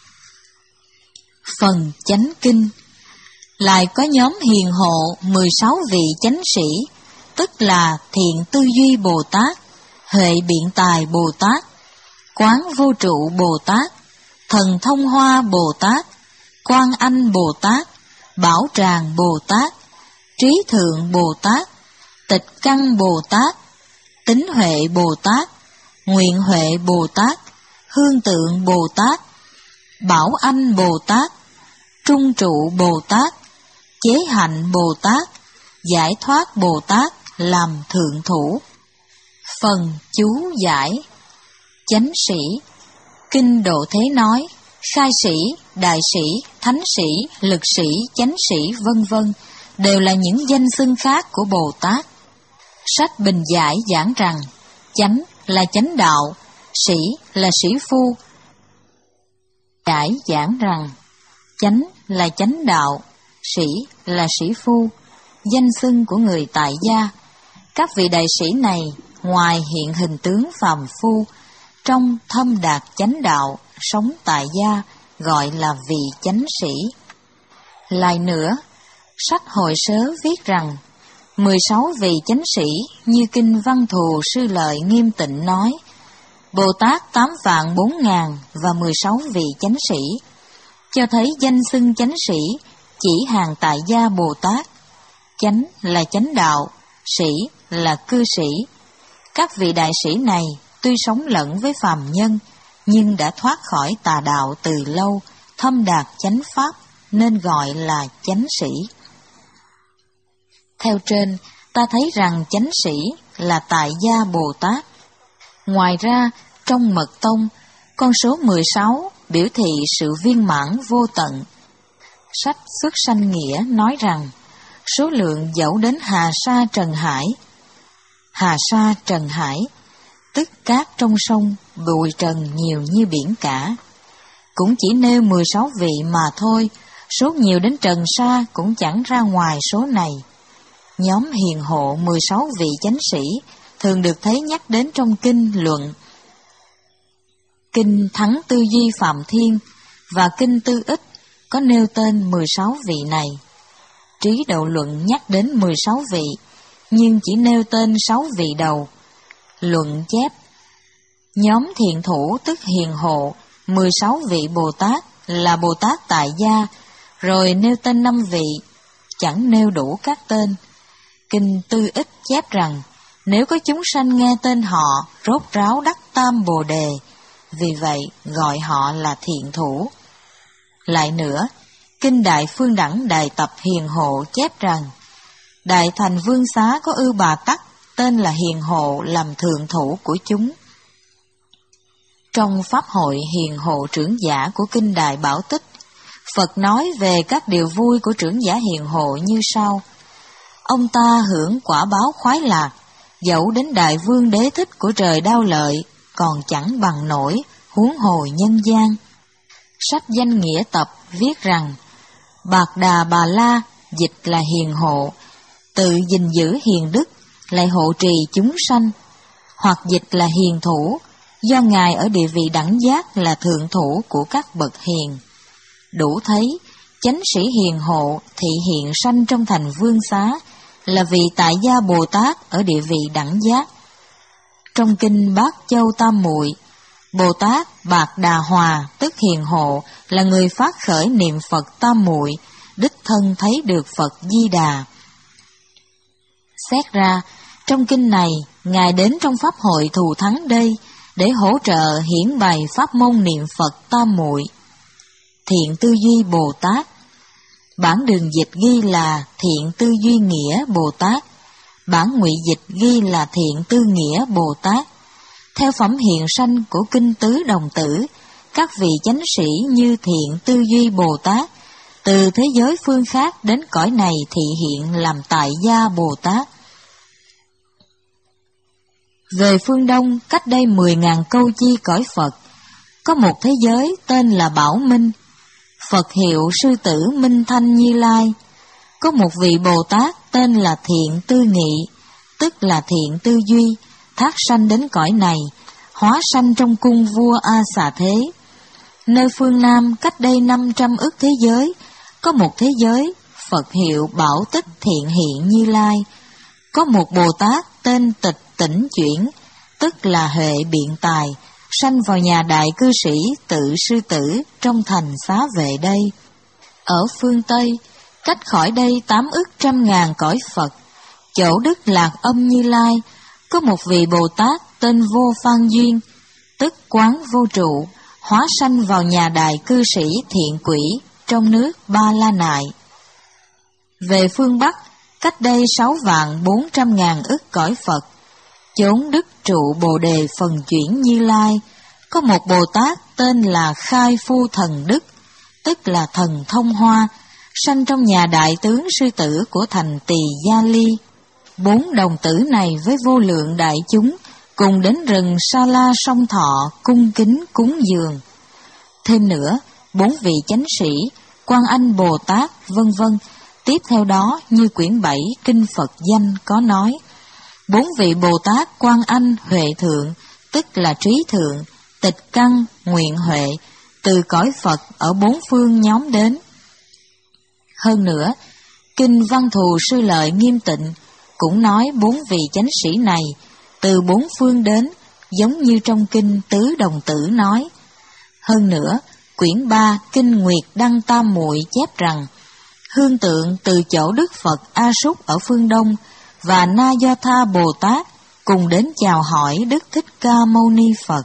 Phần chánh kinh lại có nhóm hiền hộ mười sáu vị chánh sĩ, tức là Thiện Tư Duy Bồ Tát, Huệ Biện Tài Bồ Tát, Quán Vô Trụ Bồ Tát, Thần Thông Hoa Bồ Tát, Quan Anh Bồ Tát, Bảo Tràng Bồ Tát, Trí Thượng Bồ Tát, Tịch Căn Bồ Tát, Tính Huệ Bồ Tát, Nguyện Huệ Bồ Tát, Hương Tượng Bồ Tát, Bảo Anh Bồ Tát, Trung Trụ Bồ Tát, Chế Hạnh Bồ Tát, Giải Thoát Bồ Tát làm thượng thủ. Phần chú giải. Chánh sĩ. Kinh Độ Thế nói, khai sĩ, đại sĩ, thánh sĩ, lực sĩ, chánh sĩ, vân vân đều là những danh xưng khác của Bồ Tát. Sách Bình Giải giảng rằng, chánh là chánh đạo, sĩ là sĩ phu. Giải giảng rằng, chánh là chánh đạo, sĩ là sĩ phu, danh xưng của người tại gia. Các vị đại sĩ này, ngoài hiện hình tướng phàm phu, trong thâm đạt chánh đạo, sống tại gia, gọi là vị chánh sĩ. Lại nữa, sách Hội Sớ viết rằng, mười sáu vị chánh sĩ như Kinh Văn Thù Sư Lợi Nghiêm Tịnh nói, Bồ Tát tám vạn bốn ngàn và mười sáu vị chánh sĩ, cho thấy danh xưng chánh sĩ chỉ hàng tại gia Bồ Tát. Chánh là chánh đạo, sĩ là cư sĩ. Các vị đại sĩ này tuy sống lẫn với phàm nhân, nhưng đã thoát khỏi tà đạo từ lâu, thâm đạt chánh pháp, nên gọi là chánh sĩ. Theo trên, ta thấy rằng chánh sĩ là tại gia Bồ Tát. Ngoài ra, trong Mật Tông, con số mười sáu biểu thị sự viên mãn vô tận. Sách Xuất Sanh Nghĩa nói rằng, số lượng dẫu đến Hà Sa Trần Hải. Hà Sa Trần Hải, tức cát trong sông, bụi trần nhiều như biển cả. Cũng chỉ nêu mười sáu vị mà thôi, số nhiều đến trần sa cũng chẳng ra ngoài số này. Nhóm hiền hộ mười sáu vị chánh sĩ thường được thấy nhắc đến trong kinh luận. Kinh Thắng Tư Duy Phạm Thiên và Kinh Tư Ích có nêu tên mười sáu vị này. Trí Độ Luận nhắc đến mười sáu vị, nhưng chỉ nêu tên sáu vị đầu. Luận chép, nhóm thiện thủ tức hiền hộ, mười sáu vị Bồ Tát là Bồ Tát tại gia, rồi nêu tên năm vị, chẳng nêu đủ các tên. Kinh Tư Ích chép rằng, nếu có chúng sanh nghe tên họ, rốt ráo đắc tam bồ đề, vì vậy gọi họ là thiện thủ. Lại nữa, Kinh Đại Phương Đẳng Đại Tập Hiền Hộ chép rằng, Đại Thành Vương Xá có Ưu Bà Tắc, tên là Hiền Hộ làm thượng thủ của chúng. Trong Pháp hội Hiền Hộ trưởng giả của Kinh Đại Bảo Tích, Phật nói về các điều vui của trưởng giả hiền hộ như sau. Ông ta hưởng quả báo khoái lạc, dẫu đến Đại Vương Đế Thích của trời Đao Lợi, còn chẳng bằng nổi, huống hồ nhân gian. Sách Danh Nghĩa Tập viết rằng, Bạc Đà Bà La dịch là hiền hộ, tự gìn giữ hiền đức, lại hộ trì chúng sanh, hoặc dịch là hiền thủ, do Ngài ở địa vị đẳng giác là thượng thủ của các bậc hiền. Đủ thấy, chánh sĩ hiền hộ thị hiện sanh trong thành Vương Xá, là vị tại gia Bồ Tát ở địa vị đẳng giác. Trong Kinh Bát Châu Tam Muội, Bồ Tát Bạc Đà Hòa tức hiền hộ là người phát khởi niệm Phật Tam Muội, đích thân thấy được Phật Di Đà. Xét ra, trong kinh này, Ngài đến trong Pháp hội Thù Thắng đây để hỗ trợ hiển bày pháp môn niệm Phật Tam Muội. Thiện Tư Duy Bồ Tát, bản đường dịch ghi là Thiện Tư Duy Nghĩa Bồ Tát, Bản ngụy dịch ghi là Thiện Tư Nghĩa Bồ Tát. Theo phẩm hiện sanh của Kinh Tứ Đồng Tử, các vị chánh sĩ như Thiện Tư Duy Bồ Tát từ thế giới phương khác đến cõi này thị hiện làm tại gia Bồ Tát. Về phương Đông, cách đây mười ngàn câu chi cõi Phật, có một thế giới tên là Bảo Minh. Phật hiệu Sư Tử Minh Thanh Như Lai. Có một vị Bồ Tát tên là Thiện Tư Nghị, tức là Thiện Tư Duy, thác sanh đến cõi này, hóa sanh trong cung vua A Xà Thế. Nơi phương Nam, cách đây năm trăm ức thế giới, có một thế giới Phật hiệu Bảo Tích Thiện Hiện Như Lai. Có một Bồ Tát tên Tịch Tỉnh Chuyển, tức là Huệ Biện Tài, sanh vào nhà đại cư sĩ Tự Sư Tử trong thành Xá Vệ đây. Ở phương Tây, cách khỏi đây tám ức trăm ngàn cõi Phật, chỗ Đức Lạc Âm Như Lai, có một vị Bồ Tát tên Vô Phan Duyên, tức Quán Vô Trụ, hóa sanh vào nhà đại cư sĩ Thiện Quỷ trong nước Ba La Nại. Về phương Bắc, cách đây sáu vạn bốn trăm ngàn ức cõi Phật, chốn Đức Trụ Bồ Đề Phần Chuyển Như Lai, có một Bồ Tát tên là Khai Phu Thần Đức, tức là Thần Thông Hoa, sanh trong nhà đại tướng sư tử của thành Tỳ Gia Ly. Bốn đồng tử này với vô lượng đại chúng cùng đến rừng Sa La Sông Thọ cung kính cúng dường. Thêm nữa, bốn vị chánh sĩ, Quan Anh Bồ Tát, vân vân. Tiếp theo đó, như quyển bảy Kinh Phật Danh có nói, bốn vị Bồ Tát Quan Anh Huệ Thượng, tức là Trí Thượng, Tịch Căn, Nguyện Huệ, từ cõi Phật ở bốn phương nhóm đến. Hơn nữa, Kinh Văn Thù Sư Lợi Nghiêm Tịnh cũng nói bốn vị chánh sĩ này từ bốn phương đến, giống như trong Kinh Tứ Đồng Tử nói. Hơn nữa, quyển ba Kinh Nguyệt Đăng Tam Muội chép rằng, hương tượng từ chỗ Đức Phật A Súc ở phương Đông và Na Do Tha Bồ Tát cùng đến chào hỏi Đức Thích Ca Mâu Ni Phật.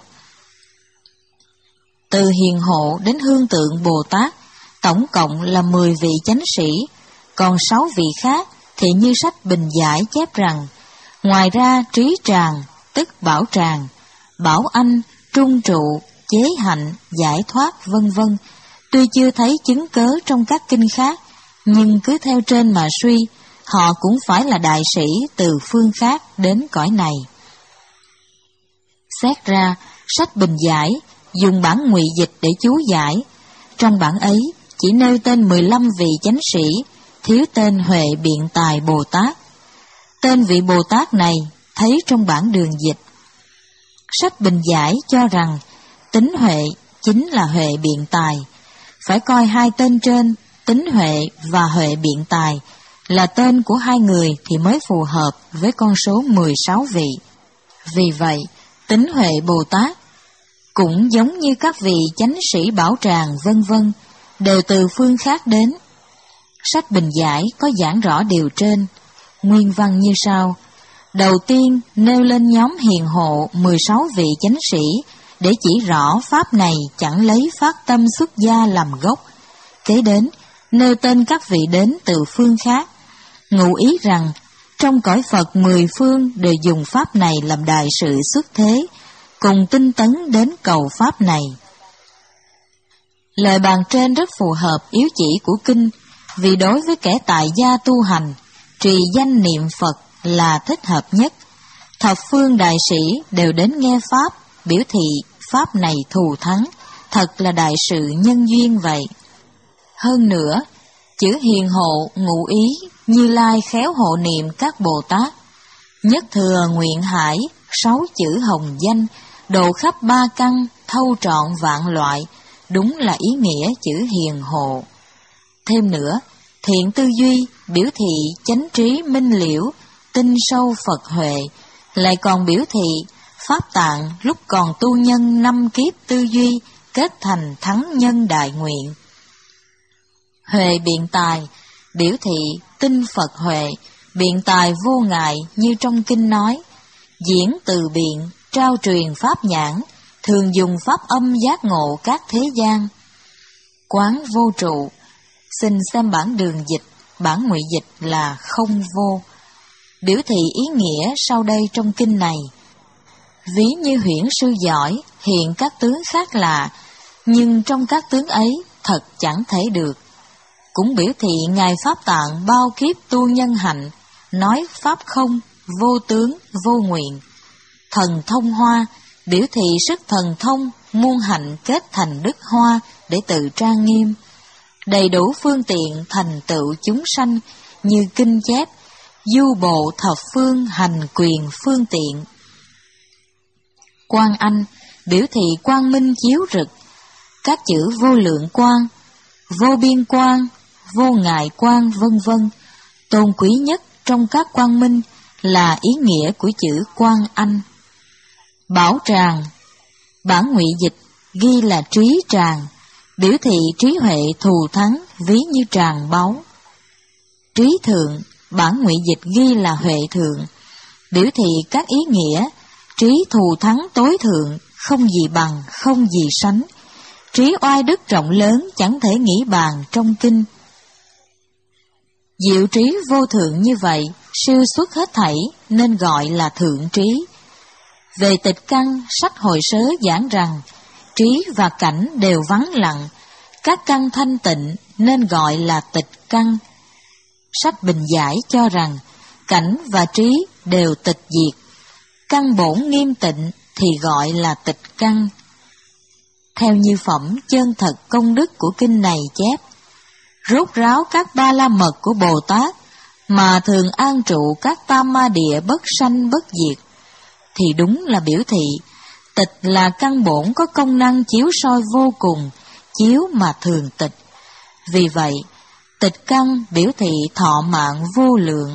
Từ Hiền Hộ đến hương tượng Bồ Tát, tổng cộng là mười vị chánh sĩ, còn sáu vị khác thì như sách Bình Giải chép rằng, ngoài ra Trí Tràng, tức Bảo Tràng, Bảo Anh, Trung Trụ, Chế Hạnh, Giải Thoát, vân vân, tuy chưa thấy chứng cớ trong các kinh khác, nhưng cứ theo trên mà suy, họ cũng phải là đại sĩ từ phương khác đến cõi này. Xét ra, sách Bình Giải dùng bản ngụy dịch để chú giải. Trong bản ấy chỉ nêu tên mười lăm vị chánh sĩ, thiếu tên Huệ Biện Tài Bồ Tát. Tên vị Bồ Tát này thấy trong bản Đường Dịch. Sách Bình Giải cho rằng Tính Huệ chính là Huệ Biện Tài. Phải coi hai tên trên, Tính Huệ và Huệ Biện Tài, là tên của hai người thì mới phù hợp với con số mười sáu vị. Vì vậy, Tính Huệ Bồ Tát cũng giống như các vị chánh sĩ Bảo Tràng vân vân, đều từ phương khác đến. Sách Bình Giải có giảng rõ điều trên. Nguyên văn như sau. Đầu tiên nêu lên nhóm hiền hộ mười sáu vị chánh sĩ để chỉ rõ pháp này chẳng lấy phát tâm xuất gia làm gốc. Kế đến nêu tên các vị đến từ phương khác, ngụ ý rằng trong cõi Phật mười phương đều dùng pháp này làm đại sự xuất thế, cùng tinh tấn đến cầu pháp này. Lời bàn trên rất phù hợp yếu chỉ của kinh, vì đối với kẻ tại gia tu hành, trì danh niệm Phật là thích hợp nhất. Thập phương đại sĩ đều đến nghe pháp, biểu thị pháp này thù thắng, thật là đại sự nhân duyên vậy. Hơn nữa, chữ hiền hộ ngụ ý Như Lai khéo hộ niệm các Bồ Tát, nhất thừa nguyện hải, sáu chữ hồng danh, độ khắp ba căn, thâu trọn vạn loại, đúng là ý nghĩa chữ hiền hộ. Thêm nữa, thiện tư duy biểu thị chánh trí minh liễu, tinh sâu Phật huệ, lại còn biểu thị pháp tạng lúc còn tu nhân năm kiếp tư duy kết thành thắng nhân đại nguyện. Huệ biện tài biểu thị tinh Phật huệ, biện tài vô ngại như trong kinh nói, diễn từ biện, trao truyền pháp nhãn, thường dùng pháp âm giác ngộ các thế gian. Quán vô trụ, xin xem bản Đường Dịch, bản ngụy dịch là không vô. biểu thị ý nghĩa sau đây trong kinh này. Ví như huyễn sư giỏi, hiện các tướng khác lạ, nhưng trong các tướng ấy thật chẳng thể được. Cũng biểu thị Ngài Pháp Tạng bao kiếp tu nhân hạnh, nói Pháp không, vô tướng, vô nguyện. Thần thông hoa, biểu thị sức thần thông, muôn hạnh kết thành đức hoa để tự trang nghiêm. Đầy đủ phương tiện thành tựu chúng sanh như kinh chép, du bộ thập phương hành quyền phương tiện. Quang Anh, biểu thị quang minh chiếu rực. Các chữ vô lượng quang, vô biên quang, vô ngại quang vân vân, tôn quý nhất trong các quang minh là ý nghĩa của chữ Quang Anh. Bảo tràng, bản ngụy dịch ghi là trí tràng, biểu thị trí huệ thù thắng ví như tràng báu. Trí thượng, bản ngụy dịch ghi là huệ thượng, biểu thị các ý nghĩa trí thù thắng tối thượng, không gì bằng, không gì sánh. Trí oai đức rộng lớn chẳng thể nghĩ bàn trong kinh. Diệu trí vô thượng như vậy, siêu xuất hết thảy nên gọi là thượng trí. Về tịch căn, sách hồi sớ giảng rằng trí và cảnh đều vắng lặng, các căn thanh tịnh nên gọi là tịch căn. Sách Bình Giải cho rằng cảnh và trí đều tịch diệt, căn bổn nghiêm tịnh thì gọi là tịch căn. Theo như phẩm chân thật công đức của kinh này chép, rốt ráo các ba la mật của Bồ Tát mà thường an trụ các tam ma địa bất sanh bất diệt, thì đúng là biểu thị tịch là căn bổn có công năng chiếu soi vô cùng, chiếu mà thường tịch. Vì vậy, tịch căn biểu thị thọ mạng vô lượng.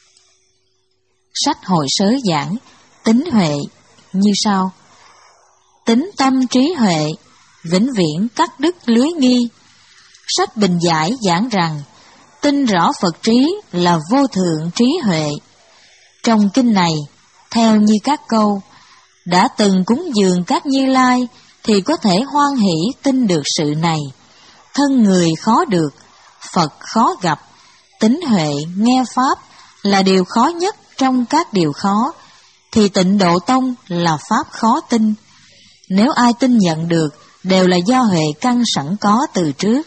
Sách Hội Sớ giảng tính huệ như sau: tính tâm trí huệ, vĩnh viễn cắt đứt lưới nghi. Sách Bình Giải giảng rằng tin rõ Phật trí là vô thượng trí huệ. Trong kinh này, theo như các câu, đã từng cúng dường các Như Lai thì có thể hoan hỷ tin được sự này. Thân người khó được, Phật khó gặp, tính huệ nghe Pháp là điều khó nhất trong các điều khó, thì Tịnh Độ Tông là Pháp khó tin. Nếu ai tin nhận được, đều là do huệ căn sẵn có từ trước.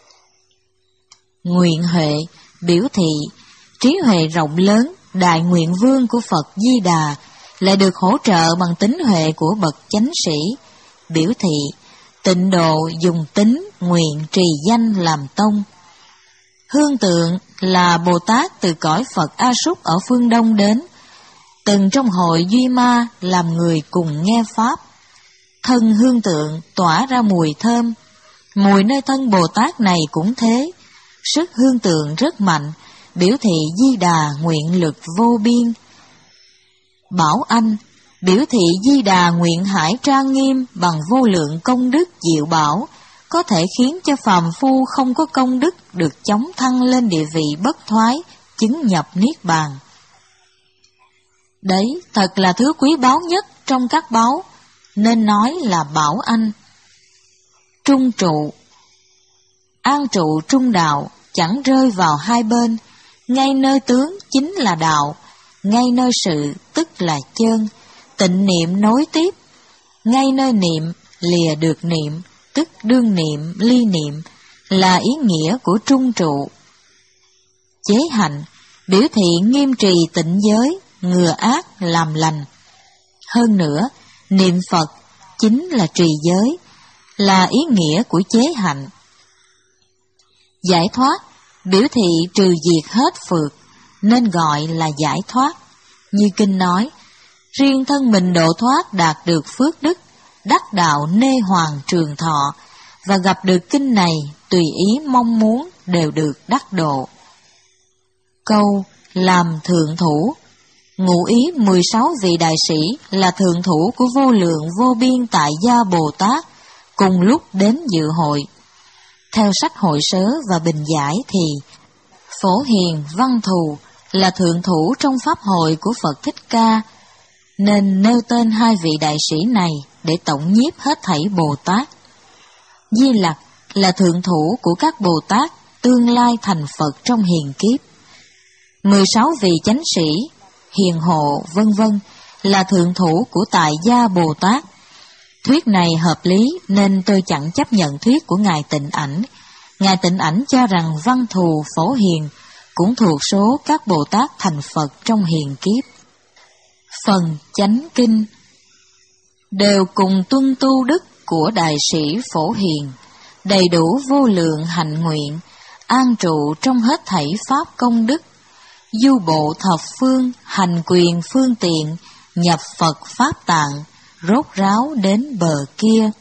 Nguyện huệ biểu thị trí huệ rộng lớn, đại nguyện vương của Phật Di Đà lại được hỗ trợ bằng tính huệ của bậc chánh sĩ, biểu thị tịnh độ dùng tính nguyện trì danh làm tông. Hương tượng là Bồ Tát từ cõi Phật A Súc ở phương Đông đến, từng trong hội Duy Ma làm người cùng nghe Pháp. Thân hương tượng tỏa ra mùi thơm, mùi nơi thân Bồ Tát này cũng thế. Sức hương tượng rất mạnh, biểu thị Di Đà nguyện lực vô biên. Bảo Anh biểu thị Di Đà nguyện hải trang nghiêm bằng vô lượng công đức diệu bảo, có thể khiến cho phàm phu không có công đức được chóng thăng lên địa vị bất thoái, chứng nhập niết bàn. Đấy thật là thứ quý báu nhất trong các báu, nên nói là Bảo Anh. Trung trụ, an trụ trung đạo, chẳng rơi vào hai bên, ngay nơi tướng chính là đạo, ngay nơi sự tức là chân, tịnh niệm nối tiếp, ngay nơi niệm lìa được niệm, tức đương niệm ly niệm, là ý nghĩa của trung trụ. Chế hạnh biểu thị nghiêm trì tịnh giới, ngừa ác làm lành. Hơn nữa, niệm Phật chính là trì giới, là ý nghĩa của chế hạnh. Giải thoát biểu thị trừ diệt hết phược, nên gọi là giải thoát. Như kinh nói, riêng thân mình độ thoát đạt được phước đức, đắc đạo nê hoàng trường thọ, và gặp được kinh này tùy ý mong muốn đều được đắc độ. Câu làm thượng thủ, ngụ ý mười sáu vị đại sĩ là thượng thủ của vô lượng vô biên tại gia Bồ Tát cùng lúc đến dự hội. Theo sách Hội Sớ và Bình Giải thì Phổ Hiền Văn Thù là thượng thủ trong pháp hội của Phật Thích Ca, nên nêu tên hai vị đại sĩ này để tổng nhiếp hết thảy Bồ Tát. Di Lặc là thượng thủ của các Bồ Tát tương lai thành Phật trong hiền kiếp. Mười sáu vị chánh sĩ hiền hộ, vân vân là thượng thủ của Tại Gia Bồ Tát. Thuyết này hợp lý nên tôi chẳng chấp nhận thuyết của Ngài Tịnh Ảnh. Ngài Tịnh Ảnh cho rằng Văn Thù, Phổ Hiền cũng thuộc số các Bồ Tát thành Phật trong hiền kiếp. Phần Chánh Kinh đều cùng tuân tu đức của Đại sĩ Phổ Hiền, đầy đủ vô lượng hạnh nguyện, an trụ trong hết thảy pháp công đức, du bộ thập phương, hành quyền phương tiện, nhập Phật Pháp Tạng, rốt ráo đến bờ kia.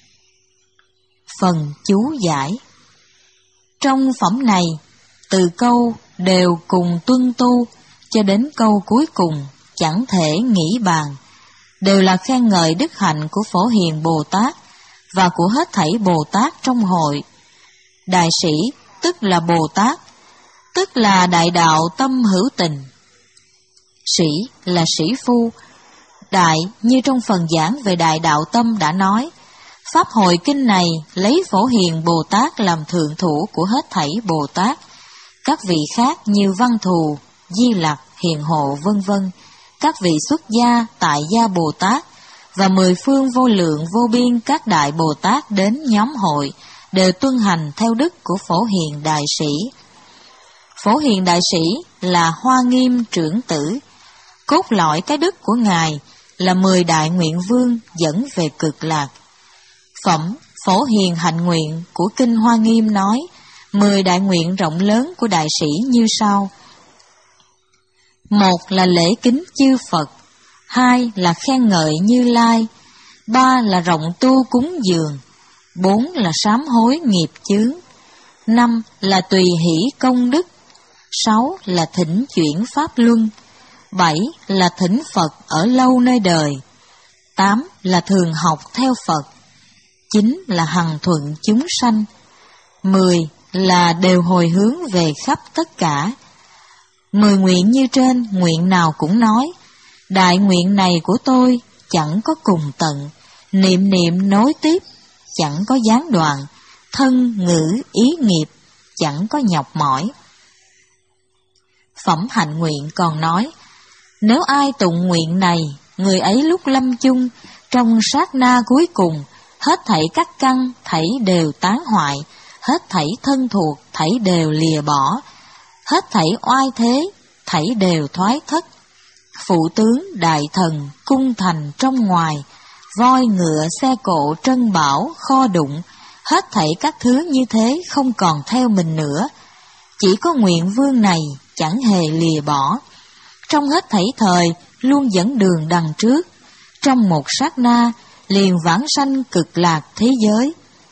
Phần chú giải. Trong phẩm này, từ câu đều cùng tuân tu cho đến câu cuối cùng chẳng thể nghĩ bàn, đều là khen ngợi đức hạnh của Phổ Hiền Bồ Tát và của hết thảy Bồ Tát trong hội. Đại sĩ tức là Bồ Tát, tức là đại đạo tâm hữu tình. Sĩ là sĩ phu. Đại như trong phần giảng về đại đạo tâm đã nói, Pháp hội kinh này lấy Phổ Hiền Bồ Tát làm thượng thủ của hết thảy Bồ Tát. Các vị khác như Văn Thù, Di Lặc, Hiền Hộ vân vân, các vị xuất gia, Tại Gia Bồ Tát và mười phương vô lượng vô biên các đại Bồ Tát đến nhóm hội đều tuân hành theo đức của Phổ Hiền Đại Sĩ. Phổ Hiền Đại Sĩ là Hoa Nghiêm trưởng tử. Cốt lõi cái đức của Ngài là mười đại nguyện vương dẫn về cực lạc. Phẩm Phổ Hiền Hạnh Nguyện của Kinh Hoa Nghiêm nói, mười đại nguyện rộng lớn của đại sĩ như sau. Một là lễ kính chư Phật, hai là khen ngợi Như Lai, ba là rộng tu cúng dường, bốn là sám hối nghiệp chướng, năm là tùy hỷ công đức, sáu là thỉnh chuyển pháp luân, bảy là thỉnh Phật ở lâu nơi đời, tám là thường học theo Phật, chín là hằng thuận chúng sanh, mười là đều hồi hướng về khắp tất cả. Mười nguyện như trên, nguyện nào cũng nói, đại nguyện này của tôi chẳng có cùng tận, niệm niệm nối tiếp, chẳng có gián đoạn, thân ngữ ý nghiệp, chẳng có nhọc mỏi. Phẩm Hạnh Nguyện còn nói, nếu ai tụng nguyện này, người ấy lúc lâm chung, trong sát na cuối cùng, hết thảy các căn, thảy đều tán hoại, hết thảy thân thuộc, thảy đều lìa bỏ, hết thảy oai thế, thảy đều thoái thất. Phụ tướng, đại thần, cung thành trong ngoài, voi ngựa, xe cộ, trân bảo, kho đụng, hết thảy các thứ như thế không còn theo mình nữa. Chỉ có nguyện vương này chẳng hề lìa bỏ. Trong hết thảy thời, luôn dẫn đường đằng trước. Trong một sát na, liền vãng sanh cực lạc thế giới.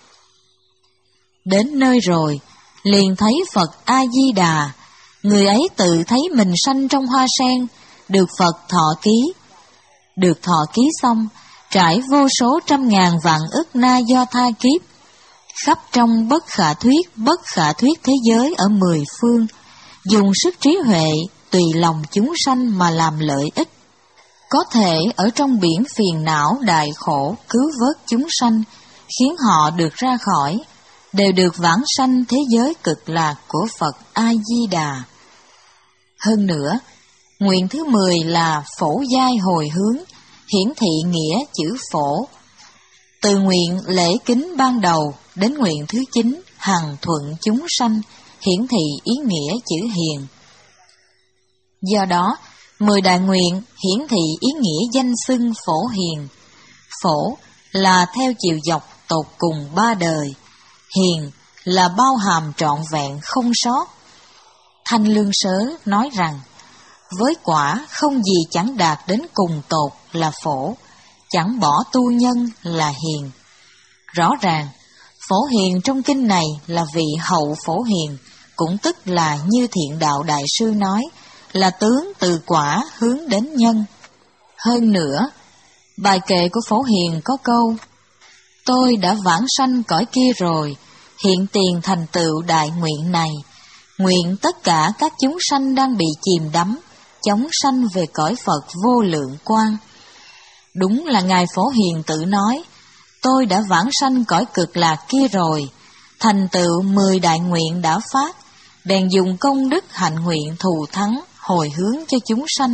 Đến nơi rồi, liền thấy Phật A-di-đà. Người ấy tự thấy mình sanh trong hoa sen, được Phật thọ ký. Được thọ ký xong, trải vô số trăm ngàn vạn ức na do tha kiếp, khắp trong bất khả thuyết, bất khả thuyết thế giới ở mười phương, dùng sức trí huệ, tùy lòng chúng sanh mà làm lợi ích. Có thể ở trong biển phiền não đại khổ cứu vớt chúng sanh, khiến họ được ra khỏi, đều được vãng sanh thế giới cực lạc của Phật A-di-đà. Hơn nữa, nguyện thứ mười là phổ giai hồi hướng, hiển thị nghĩa chữ phổ. Từ nguyện lễ kính ban đầu đến nguyện thứ chín, hằng thuận chúng sanh, hiển thị ý nghĩa chữ hiền. Do đó, mười đại nguyện hiển thị ý nghĩa danh xưng Phổ Hiền. Phổ là theo chiều dọc tột cùng ba đời, hiền là bao hàm trọn vẹn không sót. Thanh Lương Sớ nói rằng, với quả không gì chẳng đạt đến cùng tột là phổ, chẳng bỏ tu nhân là hiền. Rõ ràng, Phổ Hiền trong kinh này là vị hậu Phổ Hiền, cũng tức là như Thiện Đạo Đại Sư nói, là tướng từ quả hướng đến nhân. Hơn nữa, bài kệ của Phổ Hiền có câu, tôi đã vãng sanh cõi kia rồi, hiện tiền thành tựu đại nguyện này, nguyện tất cả các chúng sanh đang bị chìm đắm, chóng sanh về cõi Phật vô lượng quang. Đúng là Ngài Phổ Hiền tự nói, tôi đã vãng sanh cõi cực lạc kia rồi, thành tựu mười đại nguyện đã phát, bèn dùng công đức hạnh nguyện thù thắng, hồi hướng cho chúng sanh,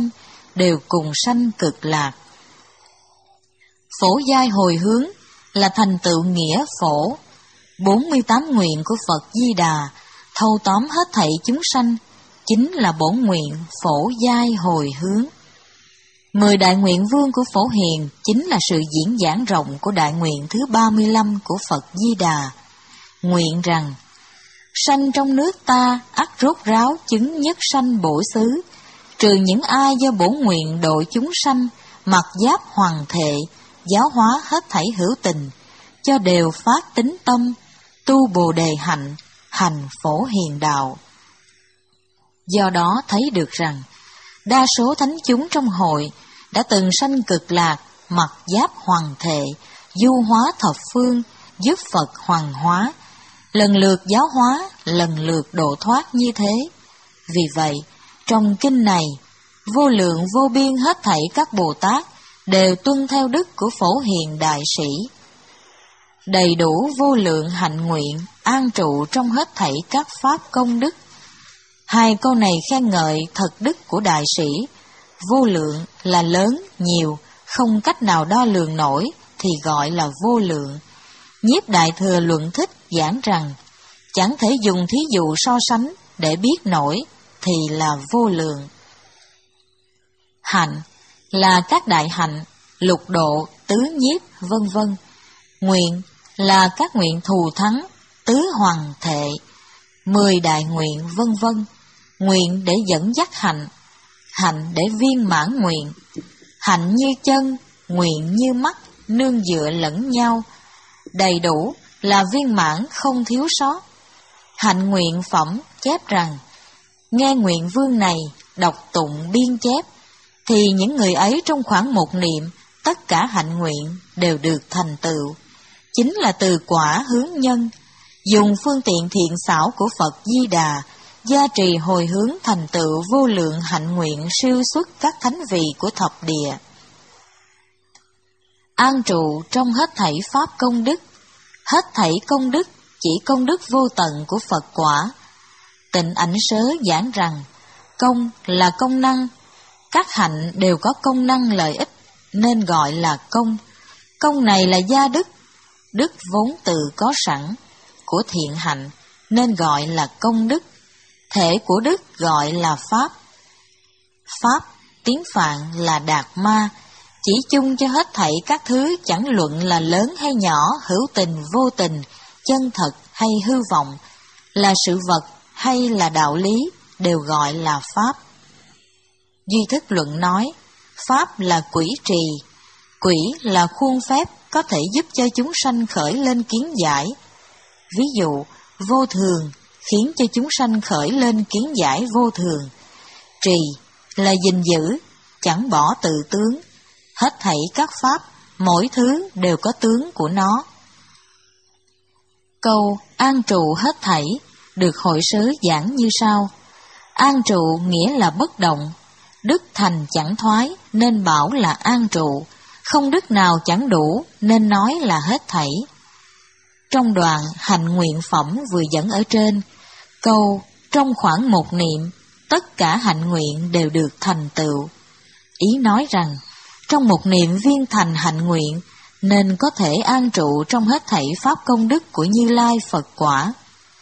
đều cùng sanh cực lạc. Phổ giai hồi hướng là thành tựu nghĩa phổ. bốn mươi tám nguyện của Phật Di Đà thâu tóm hết thảy chúng sanh, chính là bổn nguyện phổ giai hồi hướng. Mười đại nguyện vương của Phổ Hiền chính là sự diễn giảng rộng của đại nguyện thứ ba mươi lăm của Phật Di Đà. Nguyện rằng, sanh trong nước ta ắt rốt ráo chứng nhất sanh bổ xứ, trừ những ai do bổn nguyện độ chúng sanh, mặc giáp hoàng thệ, giáo hóa hết thảy hữu tình, cho đều phát tín tâm, tu bồ đề hạnh, hành Phổ Hiền đạo. Do đó thấy được rằng, đa số thánh chúng trong hội đã từng sanh cực lạc, mặc giáp hoàng thệ, du hóa thập phương, giúp Phật hoàng hóa, lần lượt giáo hóa, lần lượt độ thoát như thế. Vì vậy, trong kinh này, vô lượng vô biên hết thảy các Bồ Tát đều tuân theo đức của Phổ Hiền đại sĩ. Đầy đủ vô lượng hạnh nguyện, an trụ trong hết thảy các pháp công đức. Hai câu này khen ngợi thật đức của đại sĩ. Vô lượng là lớn, nhiều, không cách nào đo lường nổi thì gọi là vô lượng. Nhiếp Đại Thừa luận thích giảng rằng, chẳng thể dùng thí dụ so sánh để biết nổi thì là vô lượng. Hạnh là các đại hạnh, lục độ, tứ nhiếp, vân vân. Nguyện là các nguyện thù thắng, tứ hoàng thệ, mười đại nguyện, vân vân. Nguyện để dẫn dắt hạnh, hạnh để viên mãn nguyện. Hạnh như chân, nguyện như mắt, nương dựa lẫn nhau. Đầy đủ là viên mãn không thiếu sót. Hạnh nguyện phẩm chép rằng, nghe nguyện vương này đọc tụng biên chép, thì những người ấy trong khoảng một niệm, tất cả hạnh nguyện đều được thành tựu. Chính là từ quả hướng nhân, dùng phương tiện thiện xảo của Phật Di Đà, gia trì hồi hướng thành tựu vô lượng hạnh nguyện siêu xuất các thánh vị của thập địa. An trụ trong hết thảy pháp công đức, hết thảy công đức chỉ công đức vô tận của Phật quả. Tịnh Ảnh Sớ giảng rằng, công là công năng, các hạnh đều có công năng lợi ích, nên gọi là công. Công này là gia đức, đức vốn từ có sẵn, của thiện hạnh, nên gọi là công đức. Thể của đức gọi là pháp. Pháp, tiếng Phạn là đạt ma, chỉ chung cho hết thảy các thứ chẳng luận là lớn hay nhỏ, hữu tình, vô tình, chân thật hay hư vọng, là sự vật hay là đạo lý, đều gọi là pháp. Duy Thức Luận nói, pháp là quỹ trì, quỹ là khuôn phép có thể giúp cho chúng sanh khởi lên kiến giải. Ví dụ, vô thường khiến cho chúng sanh khởi lên kiến giải vô thường. Trì là gìn giữ, chẳng bỏ tự tướng. Hết thảy các pháp, mỗi thứ đều có tướng của nó. Câu an trụ hết thảy được Hội Sớ giảng như sau. An trụ nghĩa là bất động, đức thành chẳng thoái nên bảo là an trụ, không đức nào chẳng đủ nên nói là hết thảy. Trong đoạn hành nguyện phẩm vừa dẫn ở trên, câu trong khoảng một niệm, tất cả hạnh nguyện đều được thành tựu. Ý nói rằng, trong một niệm viên thành hạnh nguyện, nên có thể an trụ trong hết thảy pháp công đức của Như Lai Phật quả.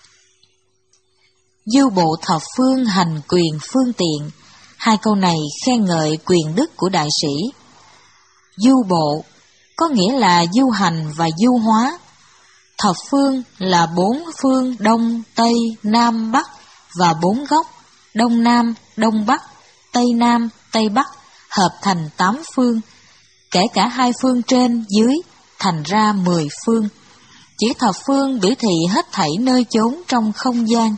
Du bộ thập phương hành quyền phương tiện, hai câu này khen ngợi quyền đức của đại sĩ. Du bộ có nghĩa là du hành và du hóa. Thập phương là bốn phương Đông, Tây, Nam, Bắc và bốn góc Đông Nam, Đông Bắc, Tây Nam, Tây Bắc hợp thành tám phương, kể cả hai phương trên dưới thành ra mười phương. Chữ thập phương biểu thị hết thảy nơi chốn trong không gian.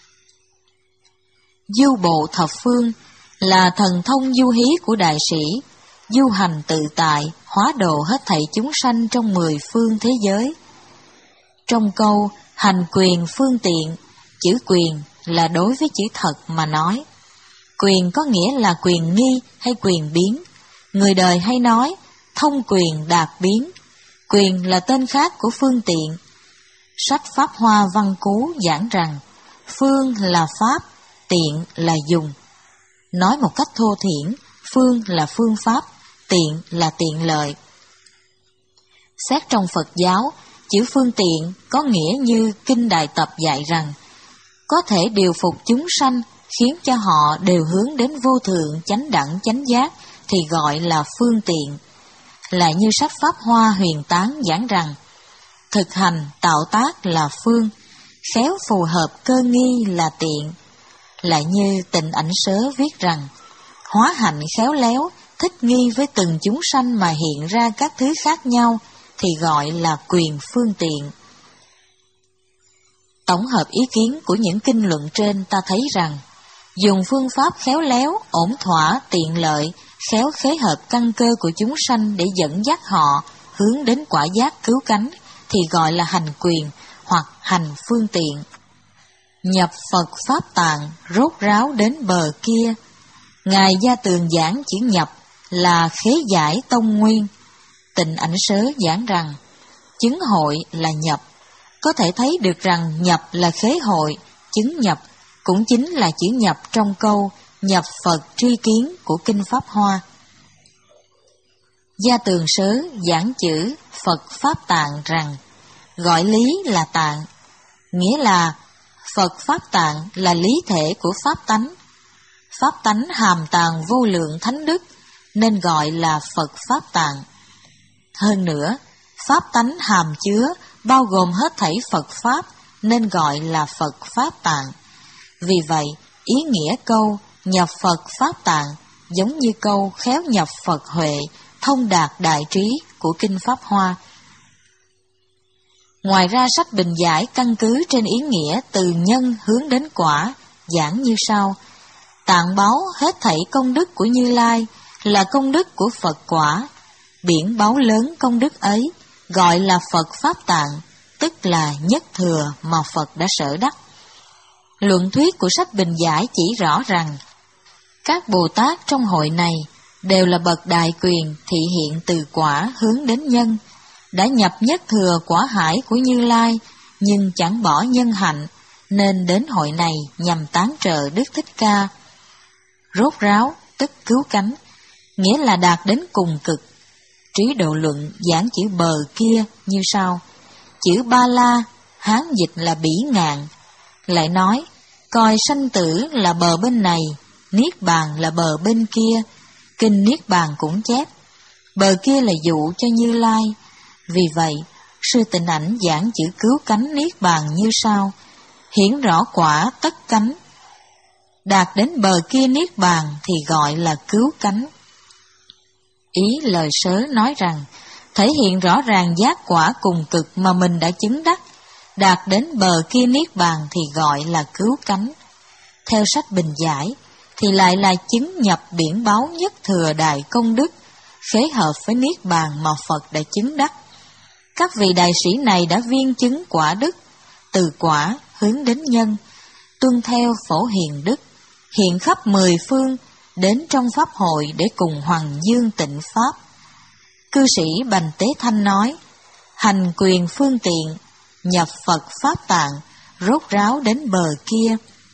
Du bộ thập phương là thần thông du hí của đại sĩ, du hành tự tại, hóa độ hết thảy chúng sanh trong mười phương thế giới. Trong câu hành quyền phương tiện, chữ quyền là đối với chữ thật mà nói. Quyền có nghĩa là quyền nghi hay quyền biến. Người đời hay nói thông quyền đạt biến. Quyền là tên khác của phương tiện. Sách Pháp Hoa Văn Cú giảng rằng phương là pháp, tiện là dùng. Nói một cách thô thiển, phương là phương pháp, tiện là tiện lợi. Xét trong Phật giáo, chữ phương tiện có nghĩa như Kinh Đại Tập dạy rằng, có thể điều phục chúng sanh, khiến cho họ đều hướng đến vô thượng chánh đẳng chánh giác thì gọi là phương tiện. Lại như sách Pháp Hoa Huyền Tán giảng rằng, thực hành tạo tác là phương, khéo phù hợp cơ nghi là tiện. Lại như Tịnh Ảnh Sớ viết rằng, hóa hạnh khéo léo, thích nghi với từng chúng sanh mà hiện ra các thứ khác nhau, thì gọi là quyền phương tiện. Tổng hợp ý kiến của những kinh luận trên, ta thấy rằng, dùng phương pháp khéo léo, ổn thỏa, tiện lợi, khéo khế hợp căn cơ của chúng sanh để dẫn dắt họ hướng đến quả giác cứu cánh, thì gọi là hành quyền hoặc hành phương tiện. Nhập Phật Pháp Tạng, rốt ráo đến bờ kia. Ngài Gia Tường giảng chữ nhập là khế giải tông nguyên. Tịnh Ảnh Sớ giảng rằng, chứng hội là nhập. Có thể thấy được rằng nhập là khế hội, chứng nhập cũng chính là chữ nhập trong câu nhập Phật tri kiến của Kinh Pháp Hoa. Gia Tường Sớ giảng chữ Phật Pháp Tạng rằng, gọi lý là tạng, nghĩa là Phật Pháp Tạng là lý thể của Pháp tánh. Pháp tánh hàm tàng vô lượng thánh đức, nên gọi là Phật Pháp Tạng. Hơn nữa, Pháp tánh hàm chứa, bao gồm hết thảy Phật Pháp, nên gọi là Phật Pháp Tạng. Vì vậy, ý nghĩa câu nhập Phật Pháp Tạng giống như câu khéo nhập Phật Huệ, thông đạt đại trí của Kinh Pháp Hoa. Ngoài ra, sách Bình Giải căn cứ trên ý nghĩa từ nhân hướng đến quả, giảng như sau: tạng báo hết thảy công đức của Như Lai là công đức của Phật quả, biển báu lớn công đức ấy gọi là Phật Pháp Tạng, tức là nhất thừa mà Phật đã sở đắc. Luận thuyết của sách Bình Giải chỉ rõ rằng, các Bồ Tát trong hội này đều là bậc đại quyền thị hiện từ quả hướng đến nhân, đã nhập nhất thừa quả hải của Như Lai, nhưng chẳng bỏ nhân hạnh, nên đến hội này nhằm tán trợ Đức Thích Ca. Rốt ráo, tức cứu cánh, nghĩa là đạt đến cùng cực. Trí Độ Luận giảng chữ bờ kia như sau: chữ ba la, Hán dịch là bỉ ngạn. Lại nói, coi sanh tử là bờ bên này, niết bàn là bờ bên kia. Kinh Niết Bàn cũng chép, bờ kia là dụ cho Như Lai. Vì vậy, sư Tịnh Ảnh giảng chữ cứu cánh niết bàn như sau: hiển rõ quả tất cánh. Đạt đến bờ kia niết bàn thì gọi là cứu cánh. Ý lời sớ nói rằng, thể hiện rõ ràng giác quả cùng cực mà mình đã chứng đắc, đạt đến bờ kia niết bàn thì gọi là cứu cánh. Theo sách Bình Giải thì lại là chứng nhập biển báu nhất thừa đại công đức, khế hợp với niết bàn mà Phật đã chứng đắc. Các vị đại sĩ này đã viên chứng quả đức, từ quả hướng đến nhân, tuân theo phổ hiền đức, hiện khắp mười phương, đến trong pháp hội để cùng Hoàng Dương tịnh pháp. Cư sĩ Bành Tế Thanh nói, hành quyền phương tiện, nhập Phật Pháp Tạng, rốt ráo đến bờ kia.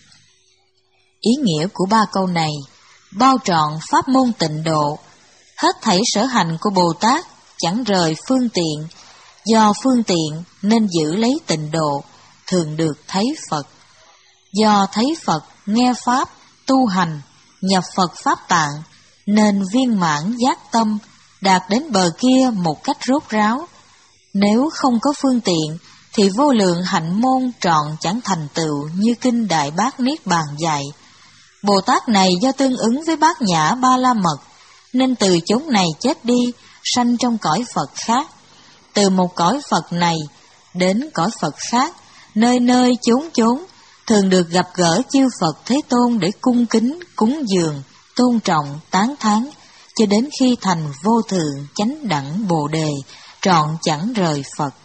Ý nghĩa của ba câu này bao trọn pháp môn tịnh độ. Hết thảy sở hành của Bồ Tát chẳng rời phương tiện, do phương tiện nên giữ lấy tịnh độ, thường được thấy Phật. Do thấy Phật, nghe Pháp, tu hành, nhập Phật Pháp Tạng, nên viên mãn giác tâm, đạt đến bờ kia một cách rốt ráo. Nếu không có phương tiện, thì vô lượng hạnh môn trọn chẳng thành tựu như Kinh Đại Bát Niết Bàn dạy. Bồ Tát này do tương ứng với Bát Nhã Ba La Mật, nên từ chốn này chết đi, sanh trong cõi Phật khác. Từ một cõi Phật này đến cõi Phật khác, nơi nơi chốn chốn, thường được gặp gỡ chư Phật Thế Tôn để cung kính, cúng dường, tôn trọng, tán thán, cho đến khi thành vô thượng chánh đẳng Bồ Đề, trọn chẳng rời Phật.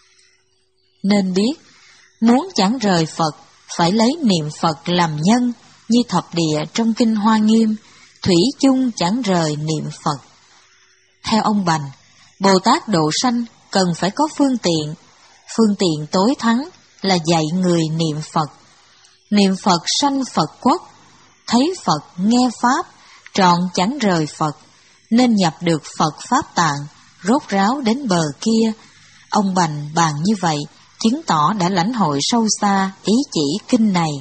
Nên biết, muốn chẳng rời Phật, phải lấy niệm Phật làm nhân, như thập địa trong Kinh Hoa Nghiêm, thủy chung chẳng rời niệm Phật. Theo ông Bành, Bồ Tát độ sanh cần phải có phương tiện. Phương tiện tối thắng là dạy người niệm Phật. Niệm Phật sanh Phật quốc, thấy Phật nghe Pháp, trọn chẳng rời Phật, nên nhập được Phật Pháp Tạng, rốt ráo đến bờ kia. Ông Bành bàn như vậy, chứng tỏ đã lãnh hội sâu xa ý chỉ kinh này.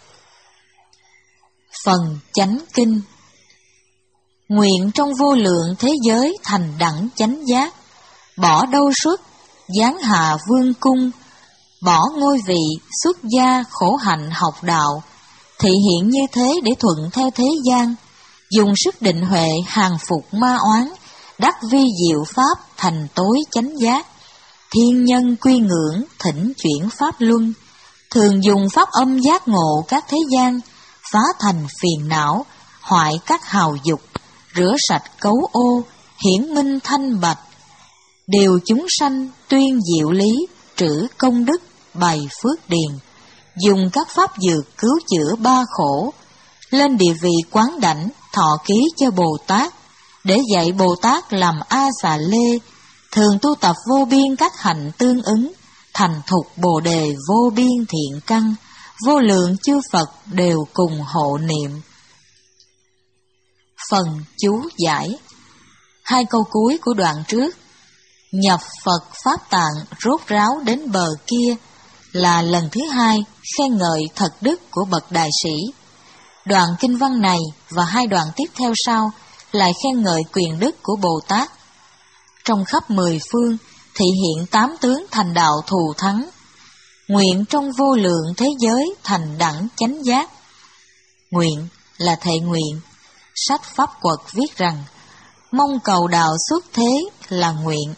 Phần chánh kinh. Nguyện trong vô lượng thế giới thành đẳng chánh giác, bỏ đâu xuất, giáng hạ vương cung, bỏ ngôi vị, xuất gia khổ hạnh học đạo, thị hiện như thế để thuận theo thế gian, dùng sức định huệ hàng phục ma oán, đắc vi diệu pháp thành tối chánh giác, thiên nhân quy ngưỡng thỉnh chuyển pháp luân, thường dùng pháp âm giác ngộ các thế gian, phá thành phiền não, hoại các hào dục, rửa sạch cấu ô, hiển minh thanh bạch, điều chúng sanh tuyên diệu lý, trữ công đức, bày phước điền, dùng các pháp dược cứu chữa ba khổ, lên địa vị quán đảnh thọ ký cho Bồ Tát, để dạy Bồ Tát làm A Xà Lê, thường tu tập vô biên các hạnh tương ứng, thành thục Bồ đề vô biên thiện căn, vô lượng chư Phật đều cùng hộ niệm. Phần chú giải. Hai câu cuối của đoạn trước, nhập Phật Pháp Tạng rốt ráo đến bờ kia, là lần thứ hai khen ngợi thật đức của bậc đại sĩ. Đoạn kinh văn này và hai đoạn tiếp theo sau lại khen ngợi quyền đức của Bồ Tát. Trong khắp mười phương thị hiện tám tướng thành đạo thù thắng, nguyện trong vô lượng thế giới thành đẳng chánh giác. Nguyện là thệ nguyện. Sách Pháp Quật viết rằng, mong cầu đạo xuất thế là nguyện.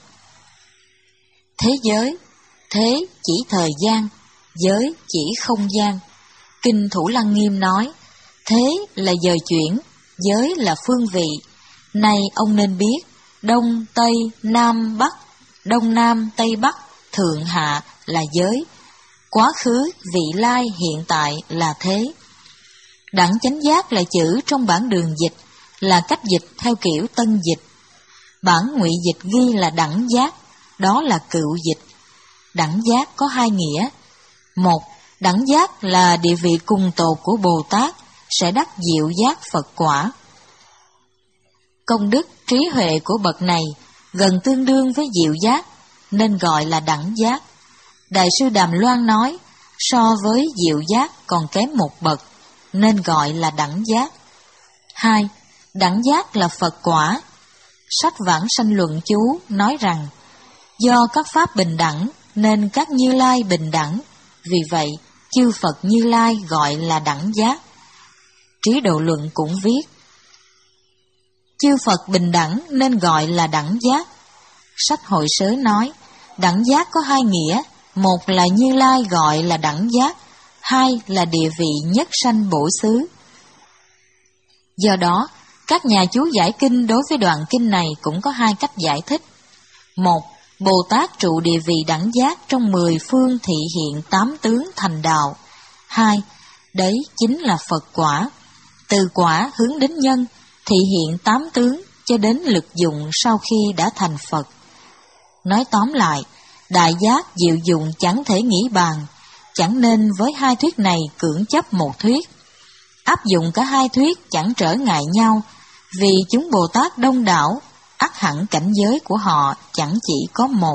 Thế giới, thế chỉ thời gian, giới chỉ không gian. Kinh Thủ Lăng Nghiêm nói, thế là giờ chuyển, giới là phương vị. Nay ông nên biết, Đông, Tây, Nam, Bắc, Đông Nam, Tây Bắc, Thượng Hạ là giới. Quá khứ, vị lai, hiện tại là thế. Đẳng chánh giác là chữ trong bản đường dịch, là cách dịch theo kiểu tân dịch. Bản ngụy dịch ghi là đẳng giác, đó là cựu dịch. Đẳng giác có hai nghĩa. Một, đẳng giác là địa vị cùng tột của Bồ Tát, sẽ đắc diệu giác Phật quả. Công đức, trí huệ của bậc này gần tương đương với diệu giác, nên gọi là đẳng giác. Đại sư Đàm Loan nói, so với diệu giác còn kém một bậc, nên gọi là đẳng giác. Hai, đẳng giác là Phật quả. Sách Vãng Sanh Luận Chú nói rằng, do các pháp bình đẳng nên các Như Lai bình đẳng, vì vậy chư Phật Như Lai gọi là đẳng giác. Trí Độ Luận cũng viết, chư Phật bình đẳng nên gọi là đẳng giác. Sách Hội Sớ nói, đẳng giác có hai nghĩa, một là Như Lai gọi là đẳng giác, hai là địa vị nhất sanh bổ xứ. Do đó, các nhà chú giải kinh đối với đoạn kinh này cũng có hai cách giải thích. Một, Bồ Tát trụ địa vị đẳng giác trong mười phương thị hiện tám tướng thành đạo. Hai, đấy chính là Phật quả. Từ quả hướng đến nhân, thị hiện tám tướng cho đến lực dụng sau khi đã thành Phật. Nói tóm lại, đại giác diệu dụng chẳng thể nghĩ bàn, chẳng nên với hai thuyết này cưỡng chấp một thuyết. Áp dụng cả hai thuyết chẳng trở ngại nhau, vì chúng Bồ Tát đông đảo, ắt hẳn cảnh giới của họ chẳng chỉ có một.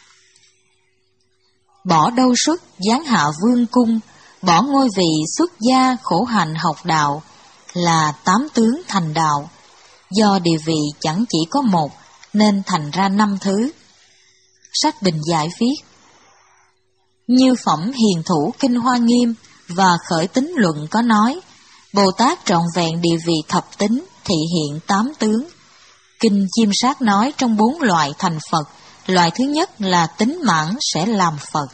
Bỏ đâu xuất, giáng hạ vương cung, bỏ ngôi vị xuất gia khổ hạnh học đạo, là tám tướng thành đạo. Do địa vị chẳng chỉ có một, nên thành ra năm thứ. Sách Bình Giải viết, Như Phẩm Hiền Thủ Kinh Hoa Nghiêm và Khởi Tính Luận có nói, Bồ Tát trọn vẹn địa vị thập tính, thị hiện tám tướng. Kinh Chiêm Sát nói trong bốn loại thành Phật, loại thứ nhất là tính mãn sẽ làm Phật.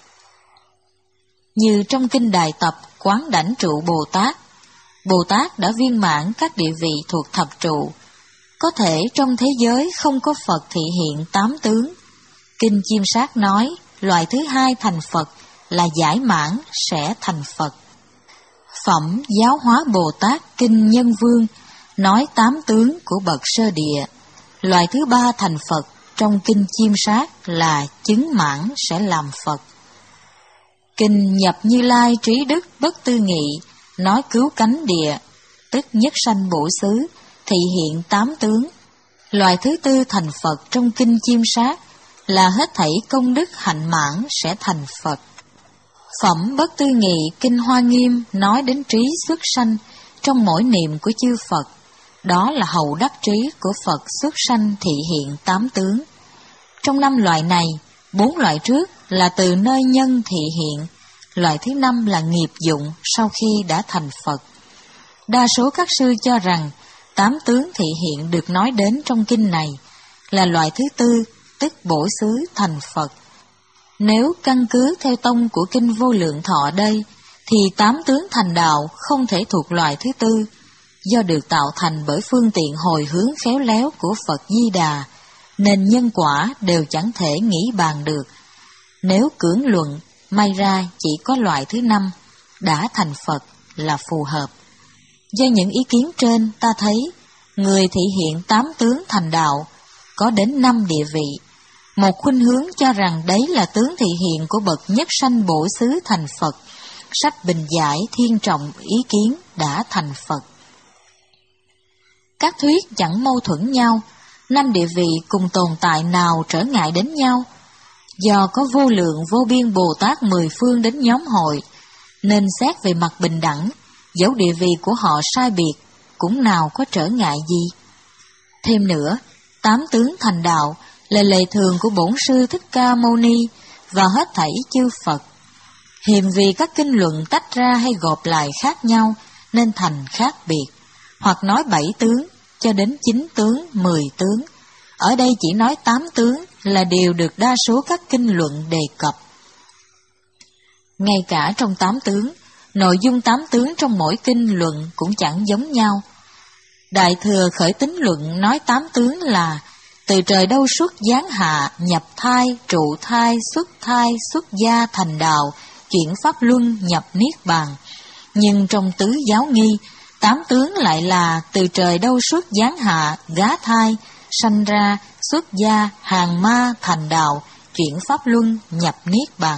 Như trong Kinh Đại Tập Quán Đảnh Trụ Bồ Tát, Bồ Tát đã viên mãn các địa vị thuộc thập trụ. Có thể trong thế giới không có Phật thị hiện tám tướng. Kinh Chiêm Sát nói, loại thứ hai thành Phật là giải mãn sẽ thành Phật. Phẩm Giáo Hóa Bồ Tát Kinh Nhân Vương nói tám tướng của bậc sơ địa. Loại thứ ba thành Phật trong Kinh Chiêm Sát là chứng mãn sẽ làm Phật. Kinh Nhập Như Lai Trí Đức Bất Tư Nghị nói cứu cánh địa, tức nhất sanh bổ xứ, thị hiện tám tướng. Loại thứ tư thành Phật trong kinh Chiêm Sát là hết thảy công đức hạnh mãn sẽ thành Phật. Phẩm Bất Tư Nghị kinh Hoa Nghiêm nói đến trí xuất sanh trong mỗi niệm của chư Phật, đó là hậu đắc trí của Phật xuất sanh thị hiện tám tướng. Trong năm loại này, bốn loại trước là từ nơi nhân thị hiện, loại thứ năm là nghiệp dụng sau khi đã thành Phật. Đa số các sư cho rằng tám tướng thị hiện được nói đến trong kinh này là loại thứ tư, tức bổ xứ thành Phật. Nếu căn cứ theo tông của kinh Vô Lượng Thọ đây, thì tám tướng thành đạo không thể thuộc loại thứ tư, do được tạo thành bởi phương tiện hồi hướng khéo léo của Phật Di Đà, nên nhân quả đều chẳng thể nghĩ bàn được. Nếu cưỡng luận, may ra chỉ có loại thứ năm, đã thành Phật là phù hợp. Do những ý kiến trên ta thấy, người thị hiện tám tướng thành đạo có đến năm địa vị. Một khuynh hướng cho rằng đấy là tướng thị hiện của bậc nhất sanh bổ xứ thành Phật. Sách Bình Giải thiên trọng ý kiến đã thành Phật. Các thuyết chẳng mâu thuẫn nhau, năm địa vị cùng tồn tại nào trở ngại đến nhau. Do có vô lượng vô biên Bồ Tát mười phương đến nhóm hội, nên xét về mặt bình đẳng, dẫu địa vị của họ sai biệt, cũng nào có trở ngại gì. Thêm nữa, tám tướng thành đạo là lệ thường của Bổn Sư Thích Ca Mâu Ni và hết thảy chư Phật. Hiềm vì các kinh luận tách ra hay gộp lại khác nhau nên thành khác biệt, hoặc nói bảy tướng cho đến chín tướng, mười tướng. Ở đây chỉ nói tám tướng là điều được đa số các kinh luận đề cập. Ngay cả trong tám tướng, nội dung tám tướng trong mỗi kinh luận cũng chẳng giống nhau. Đại Thừa Khởi Tín Luận nói tám tướng là từ trời đâu xuất giáng hạ, nhập thai, trụ thai, xuất thai, xuất gia thành đạo, chuyển pháp luân, nhập niết bàn. Nhưng trong Tứ Giáo Nghi, tám tướng lại là từ trời đâu xuất giáng hạ, gá thai, sanh ra, xuất gia, hàng ma, thành đạo, chuyển pháp luân, nhập niết bàn.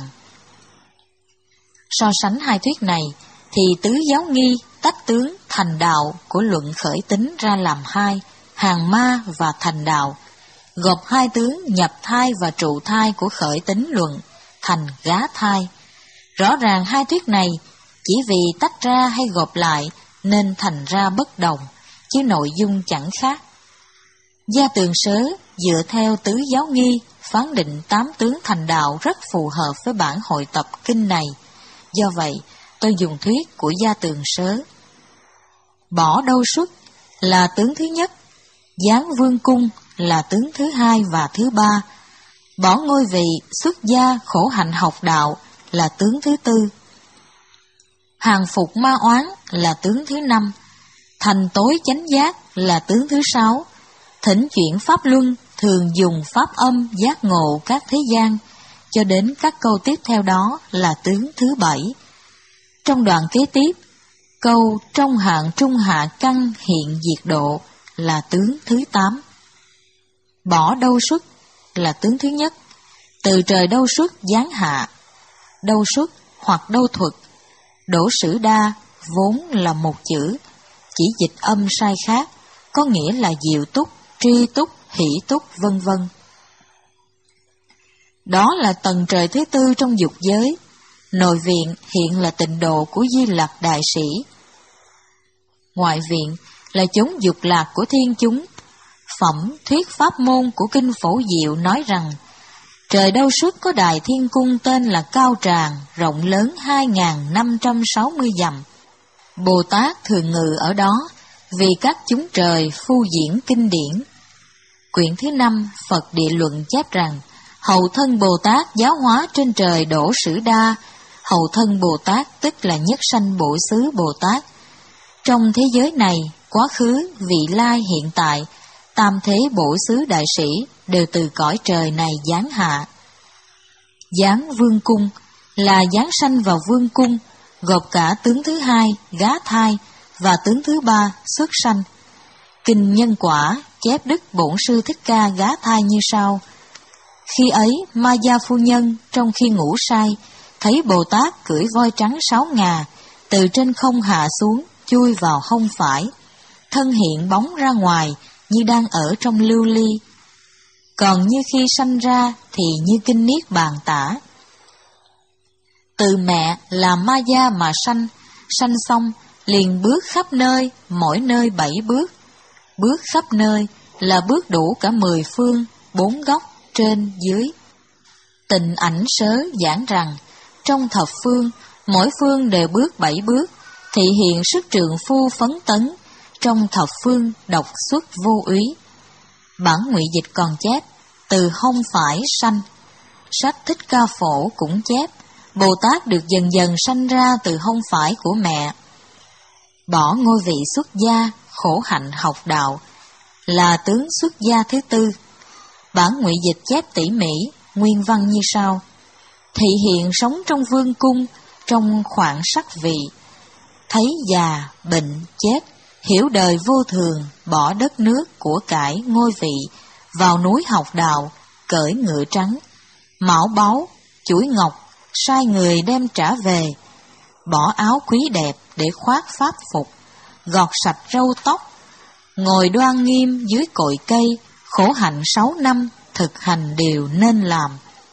So sánh hai thuyết này, thì Tứ Giáo Nghi tách tướng thành đạo của luận Khởi Tín ra làm hai, hàng ma và thành đạo, gộp hai tướng nhập thai và trụ thai của Khởi Tín luận thành gá thai. Rõ ràng hai thuyết này chỉ vì tách ra hay gộp lại nên thành ra bất đồng, chứ nội dung chẳng khác. Gia Tường Sớ dựa theo Tứ Giáo Nghi phán định tám tướng thành đạo rất phù hợp với bản hội tập kinh này. Do vậy, tôi dùng thuyết của Gia Tường Sớ. Bỏ đâu xuất là tướng thứ nhất, giáng vương cung là tướng thứ hai và thứ ba, bỏ ngôi vị xuất gia khổ hạnh học đạo là tướng thứ tư, hàng phục ma oán là tướng thứ năm, thành tối chánh giác là tướng thứ sáu, thỉnh chuyển pháp luân thường dùng pháp âm giác ngộ các thế gian, cho đến các câu tiếp theo đó là tướng thứ bảy. Trong đoạn kế tiếp, câu trong hạng trung hạ căn hiện diệt độ là tướng thứ tám. Bỏ đâu xuất là tướng thứ nhất, từ trời đâu xuất giáng hạ, đâu xuất hoặc đâu thuật, đổ sử đa vốn là một chữ, chỉ dịch âm sai khác, có nghĩa là diệu túc, tri túc, hỷ túc, vân vân. Đó là tầng trời thứ tư trong dục giới. Nội viện hiện là tịnh độ của Di Lặc Đại Sĩ. Ngoại viện là chốn dục lạc của thiên chúng. Phẩm thuyết pháp môn của Kinh Phổ Diệu nói rằng, trời đâu xuất có đài thiên cung tên là Cao Tràng, rộng lớn hai nghìn năm trăm sáu mươi dặm. Bồ Tát thường ngự ở đó, vì các chúng trời phu diễn kinh điển. Quyển thứ năm Phật Địa Luận chép rằng, hậu thân Bồ Tát giáo hóa trên trời đổ sử đa. Hậu thân Bồ Tát tức là nhất sanh bổ xứ Bồ Tát. Trong thế giới này, quá khứ, vị lai, hiện tại, tam thế bổ xứ đại sĩ đều từ cõi trời này giáng hạ. Giáng vương cung là giáng sanh vào vương cung, gộp cả tướng thứ hai, gá thai, và tướng thứ ba, xuất sanh. Kinh Nhân Quả chép Đức Bổn Sư Thích Ca gá thai như sau. Khi ấy, Ma Gia phu nhân trong khi ngủ say, thấy Bồ Tát cưỡi voi trắng sáu ngà, từ trên không hạ xuống, chui vào hông phải. thân hiện bóng ra ngoài như đang ở trong lưu ly. Còn như khi sanh ra thì như kinh Niết Bàn tả. Từ mẹ là Maya mà sanh, sanh xong liền bước khắp nơi, mỗi nơi bảy bước. Bước khắp nơi là bước đủ cả mười phương, bốn góc, trên, dưới. Tịnh Ảnh Sớ giảng rằng, trong thập phương, mỗi phương đều bước bảy bước, thị hiện sức trượng phu phấn tấn, trong thập phương độc xuất vô úy. Bản ngụy dịch còn chép, từ hông phải sanh. Sách Thích Ca Phổ cũng chép, Bồ Tát được dần dần sanh ra từ hông phải của mẹ. Bỏ ngôi vị xuất gia, khổ hạnh học đạo, là tướng xuất gia thứ tư. Bản ngụy dịch chép tỉ mỉ, nguyên văn như sau. Thị hiện sống trong vương cung, trong khoảng sắc vị, thấy già, bệnh, chết, hiểu đời vô thường, bỏ đất nước, của cải, ngôi vị, vào núi học đạo, cởi ngựa trắng, mão báu, chuỗi ngọc, sai người đem trả về, bỏ áo quý đẹp để khoác pháp phục, gọt sạch râu tóc, ngồi đoan nghiêm dưới cội cây, khổ hạnh sáu năm, thực hành điều nên làm.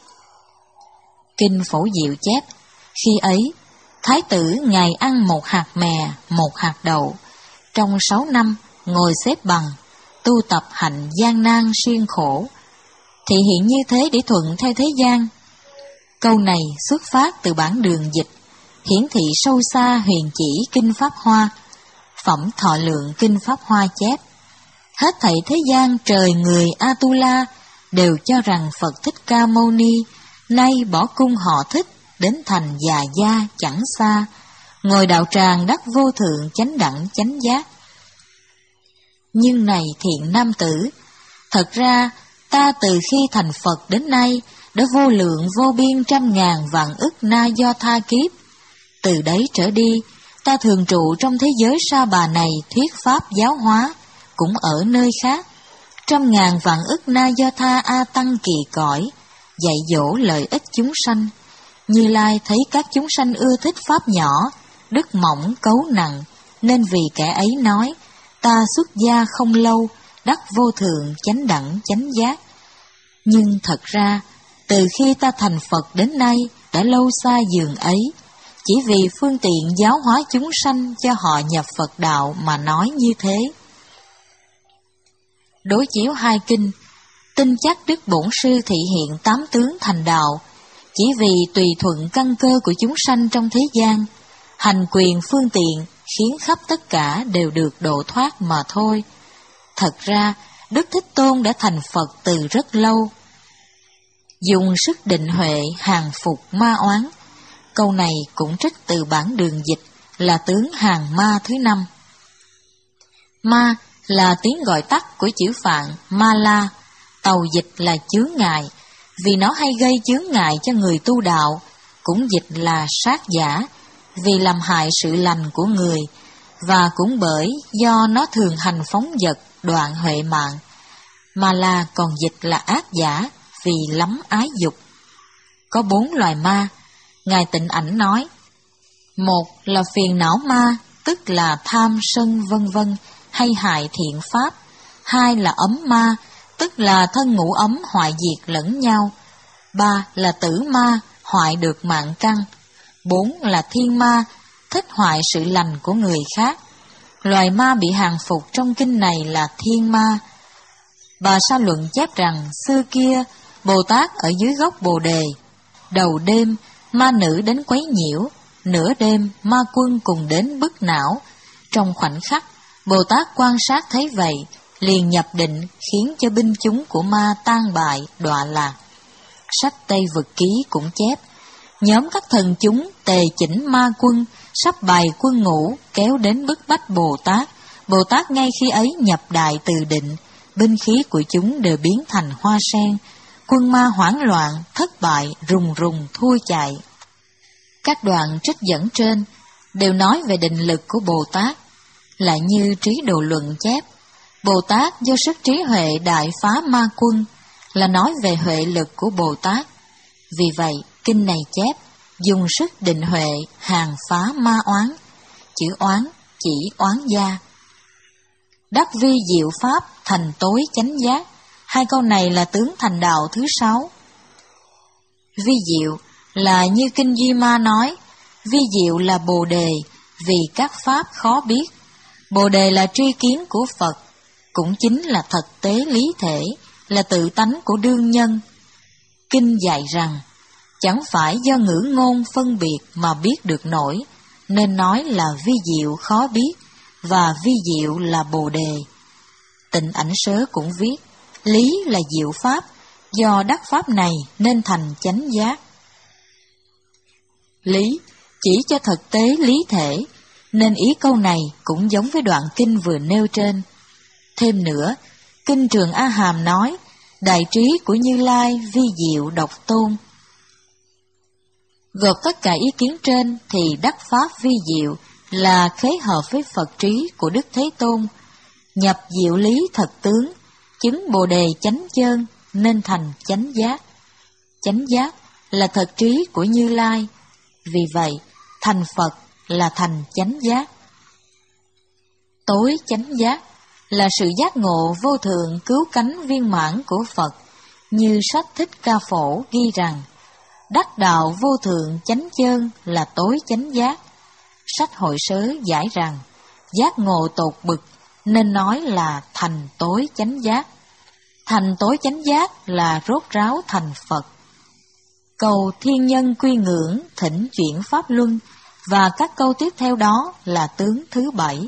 Kinh Phổ Diệu chép, khi ấy, Thái tử ngày ăn một hạt mè, một hạt đậu, trong sáu năm ngồi xếp bằng, tu tập hạnh gian nan siêng khổ, thị hiện như thế để thuận theo thế gian. Câu này xuất phát từ bản đường dịch, hiển thị sâu xa huyền chỉ Kinh Pháp Hoa. Phẩm Thọ Lượng Kinh Pháp Hoa chép, hết thảy thế gian trời người Atula đều cho rằng Phật Thích Ca Mâu Ni nay bỏ cung họ Thích, đến thành già gia chẳng xa, ngồi đạo tràng đắc vô thượng chánh đẳng chánh giác. Nhưng này thiện nam tử, thật ra ta từ khi thành Phật đến nay đã vô lượng vô biên trăm ngàn vạn ức na do tha kiếp. Từ đấy trở đi, ta thường trụ trong thế giới Sa Bà này thuyết pháp giáo hóa, cũng ở nơi khác. Trăm ngàn vạn ức na do tha A Tăng kỳ cõi, dạy dỗ lợi ích chúng sanh. Như Lai thấy các chúng sanh ưa thích pháp nhỏ, đức mỏng cấu nặng, nên vì kẻ ấy nói, ta xuất gia không lâu, đắc vô thượng chánh đẳng chánh giác. Nhưng thật ra, từ khi ta thành Phật đến nay, đã lâu xa giường ấy, chỉ vì phương tiện giáo hóa chúng sanh cho họ nhập Phật đạo mà nói như thế. Đối chiếu hai kinh, tin chắc Đức Bổn Sư thị hiện tám tướng thành đạo, chỉ vì tùy thuận căn cơ của chúng sanh trong thế gian, hành quyền phương tiện khiến khắp tất cả đều được độ thoát mà thôi. Thật ra, Đức Thích Tôn đã thành Phật từ rất lâu. Dùng sức định huệ hàng phục ma oán. Câu này cũng trích từ bản đường dịch là tướng hàng ma thứ năm. Ma là tiếng gọi tắt của chữ Phạn ma la, tàu dịch là chướng ngại, vì nó hay gây chướng ngại cho người tu đạo, cũng dịch là sát giả, vì làm hại sự lành của người, và cũng bởi do nó thường hành phóng dật, đoạn huệ mạng. Ma la còn dịch là ác giả, vì lắm ái dục. Có bốn loài ma, Ngài Tịnh Ảnh nói. Một là phiền não ma, tức là tham sân vân vân, hay hại thiện pháp. Hai là ấm ma, tức là thân ngũ ấm hoại diệt lẫn nhau. Ba là tử ma, hoại được mạng căn. Bốn là thiên ma, thích hoại sự lành của người khác. Loài ma bị hàng phục trong kinh này là thiên ma. Bà Sa Luận chép rằng xưa kia Bồ Tát ở dưới gốc Bồ Đề, đầu đêm ma nữ đến quấy nhiễu, nửa đêm ma quân cùng đến bức não. Trong khoảnh khắc, Bồ Tát quan sát thấy vậy, liền nhập định khiến cho binh chúng của ma tan bại, đọa lạc. Sách Tây Vực Ký cũng chép, nhóm các thần chúng tề chỉnh ma quân, sắp bày quân ngũ kéo đến bức bách Bồ Tát. Bồ Tát ngay khi ấy nhập đại từ định, binh khí của chúng đều biến thành hoa sen. Quân ma hoảng loạn, thất bại, rùng rùng thua chạy. Các đoạn trích dẫn trên đều nói về định lực của Bồ Tát, lại như Trí Độ Luận chép, Bồ Tát do sức trí huệ đại phá ma quân, là nói về huệ lực của Bồ Tát. Vì vậy, kinh này chép, dùng sức định huệ hàng phá ma oán, chữ oán chỉ oán gia. đắc vi diệu pháp, thành tối chánh giác. Hai câu này là tướng thành đạo thứ sáu. Vi diệu là như Kinh Duy Ma nói, vi diệu là bồ đề, vì các pháp khó biết. Bồ đề là tri kiến của Phật, cũng chính là thực tế lý thể, là tự tánh của đương nhân. Kinh dạy rằng, chẳng phải do ngữ ngôn phân biệt mà biết được nổi, nên nói là vi diệu khó biết, và vi diệu là bồ đề. Tịnh Ảnh Sớ cũng viết, lý là diệu pháp, do đắc pháp này nên thành chánh giác. Lý chỉ cho thực tế lý thể, nên ý câu này cũng giống với đoạn kinh vừa nêu trên. Thêm nữa, Kinh Trường A Hàm nói, đại trí của Như Lai vi diệu độc tôn. Gộp tất cả ý kiến trên thì đắc pháp vi diệu là khế hợp với Phật trí của Đức Thế Tôn, nhập diệu lý thật tướng, chứng bồ đề chánh chân nên thành chánh giác. Chánh giác là thật trí của Như Lai, vì vậy thành Phật là thành chánh giác. Tối chánh giác là sự giác ngộ vô thượng cứu cánh viên mãn của Phật, như sách Thích Ca Phổ ghi rằng, đắc đạo vô thượng chánh chân là tối chánh giác. Sách Hội Sớ giải rằng, giác ngộ tột bực nên nói là thành tối chánh giác. Thành tối chánh giác là rốt ráo thành Phật. Cầu thiên nhân quy ngưỡng thỉnh chuyển pháp luân, và các câu tiếp theo đó là tướng thứ bảy.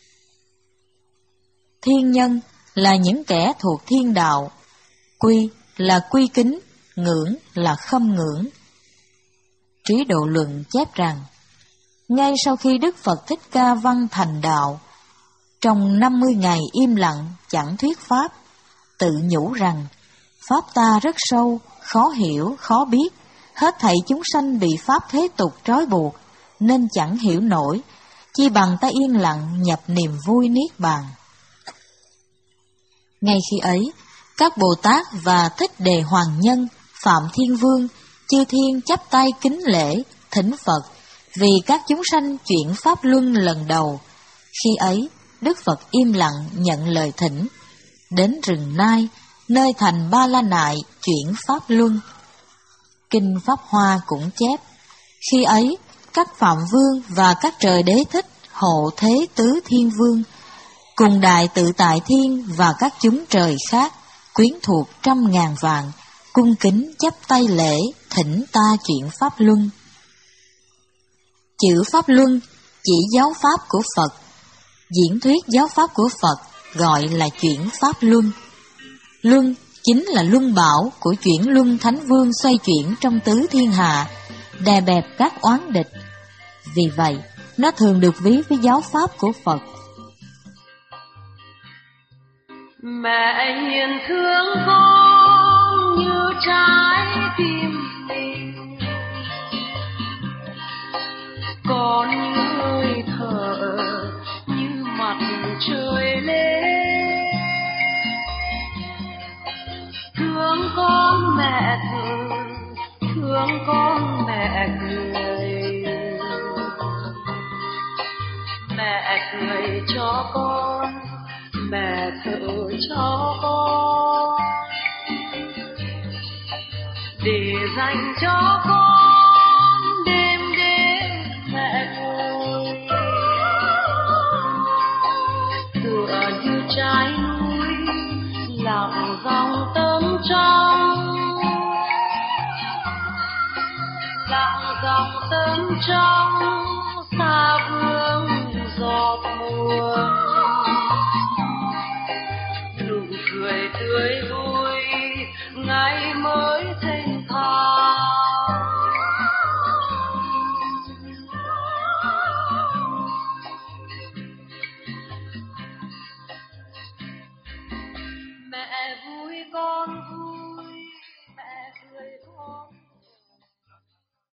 Thiên nhân là những kẻ thuộc thiên đạo, quy là quy kính, ngưỡng là khâm ngưỡng. Trí Độ Luận chép rằng, ngay sau khi Đức Phật Thích Ca Văn thành đạo, trong năm mươi ngày im lặng chẳng thuyết pháp, tự nhủ rằng, pháp ta rất sâu, khó hiểu, khó biết, hết thảy chúng sanh bị pháp thế tục trói buộc, nên chẳng hiểu nổi, chi bằng ta yên lặng nhập niềm vui niết bàn. Ngay khi ấy, các Bồ Tát và Thích Đề Hoàng Nhân, Phạm Thiên Vương, chư thiên chắp tay kính lễ, thỉnh Phật, vì các chúng sanh chuyển pháp luân lần đầu. Khi ấy, Đức Phật im lặng nhận lời thỉnh, đến rừng Nai, nơi thành Ba La Nại chuyển pháp luân. Kinh Pháp Hoa cũng chép, khi ấy, các Phạm Vương và các trời đế thích, hộ thế tứ thiên vương, cùng Đại Tự Tại Thiên và các chúng trời khác, quyến thuộc trăm ngàn vạn, cung kính chắp tay lễ, thỉnh ta chuyển pháp luân. Chữ pháp luân chỉ giáo pháp của Phật, diễn thuyết giáo pháp của Phật gọi là chuyển pháp luân. Luân chính là luân bảo của chuyển luân thánh vương xoay chuyển trong tứ thiên hạ, đè bẹp các oán địch. Vì vậy, nó thường được ví với giáo pháp của Phật. Mẹ hiền thương con như trái tim mình, con như hơi thở như mặt trời lên. Thương con mẹ thương, thương con mẹ cười, mẹ cười cho con, mẹ thở cho con, để dành cho con đêm đêm mẹ ngồi, tựa như trái núi lặng dòng tâm trong, lặng dòng tâm trong xa vương giọt buồn.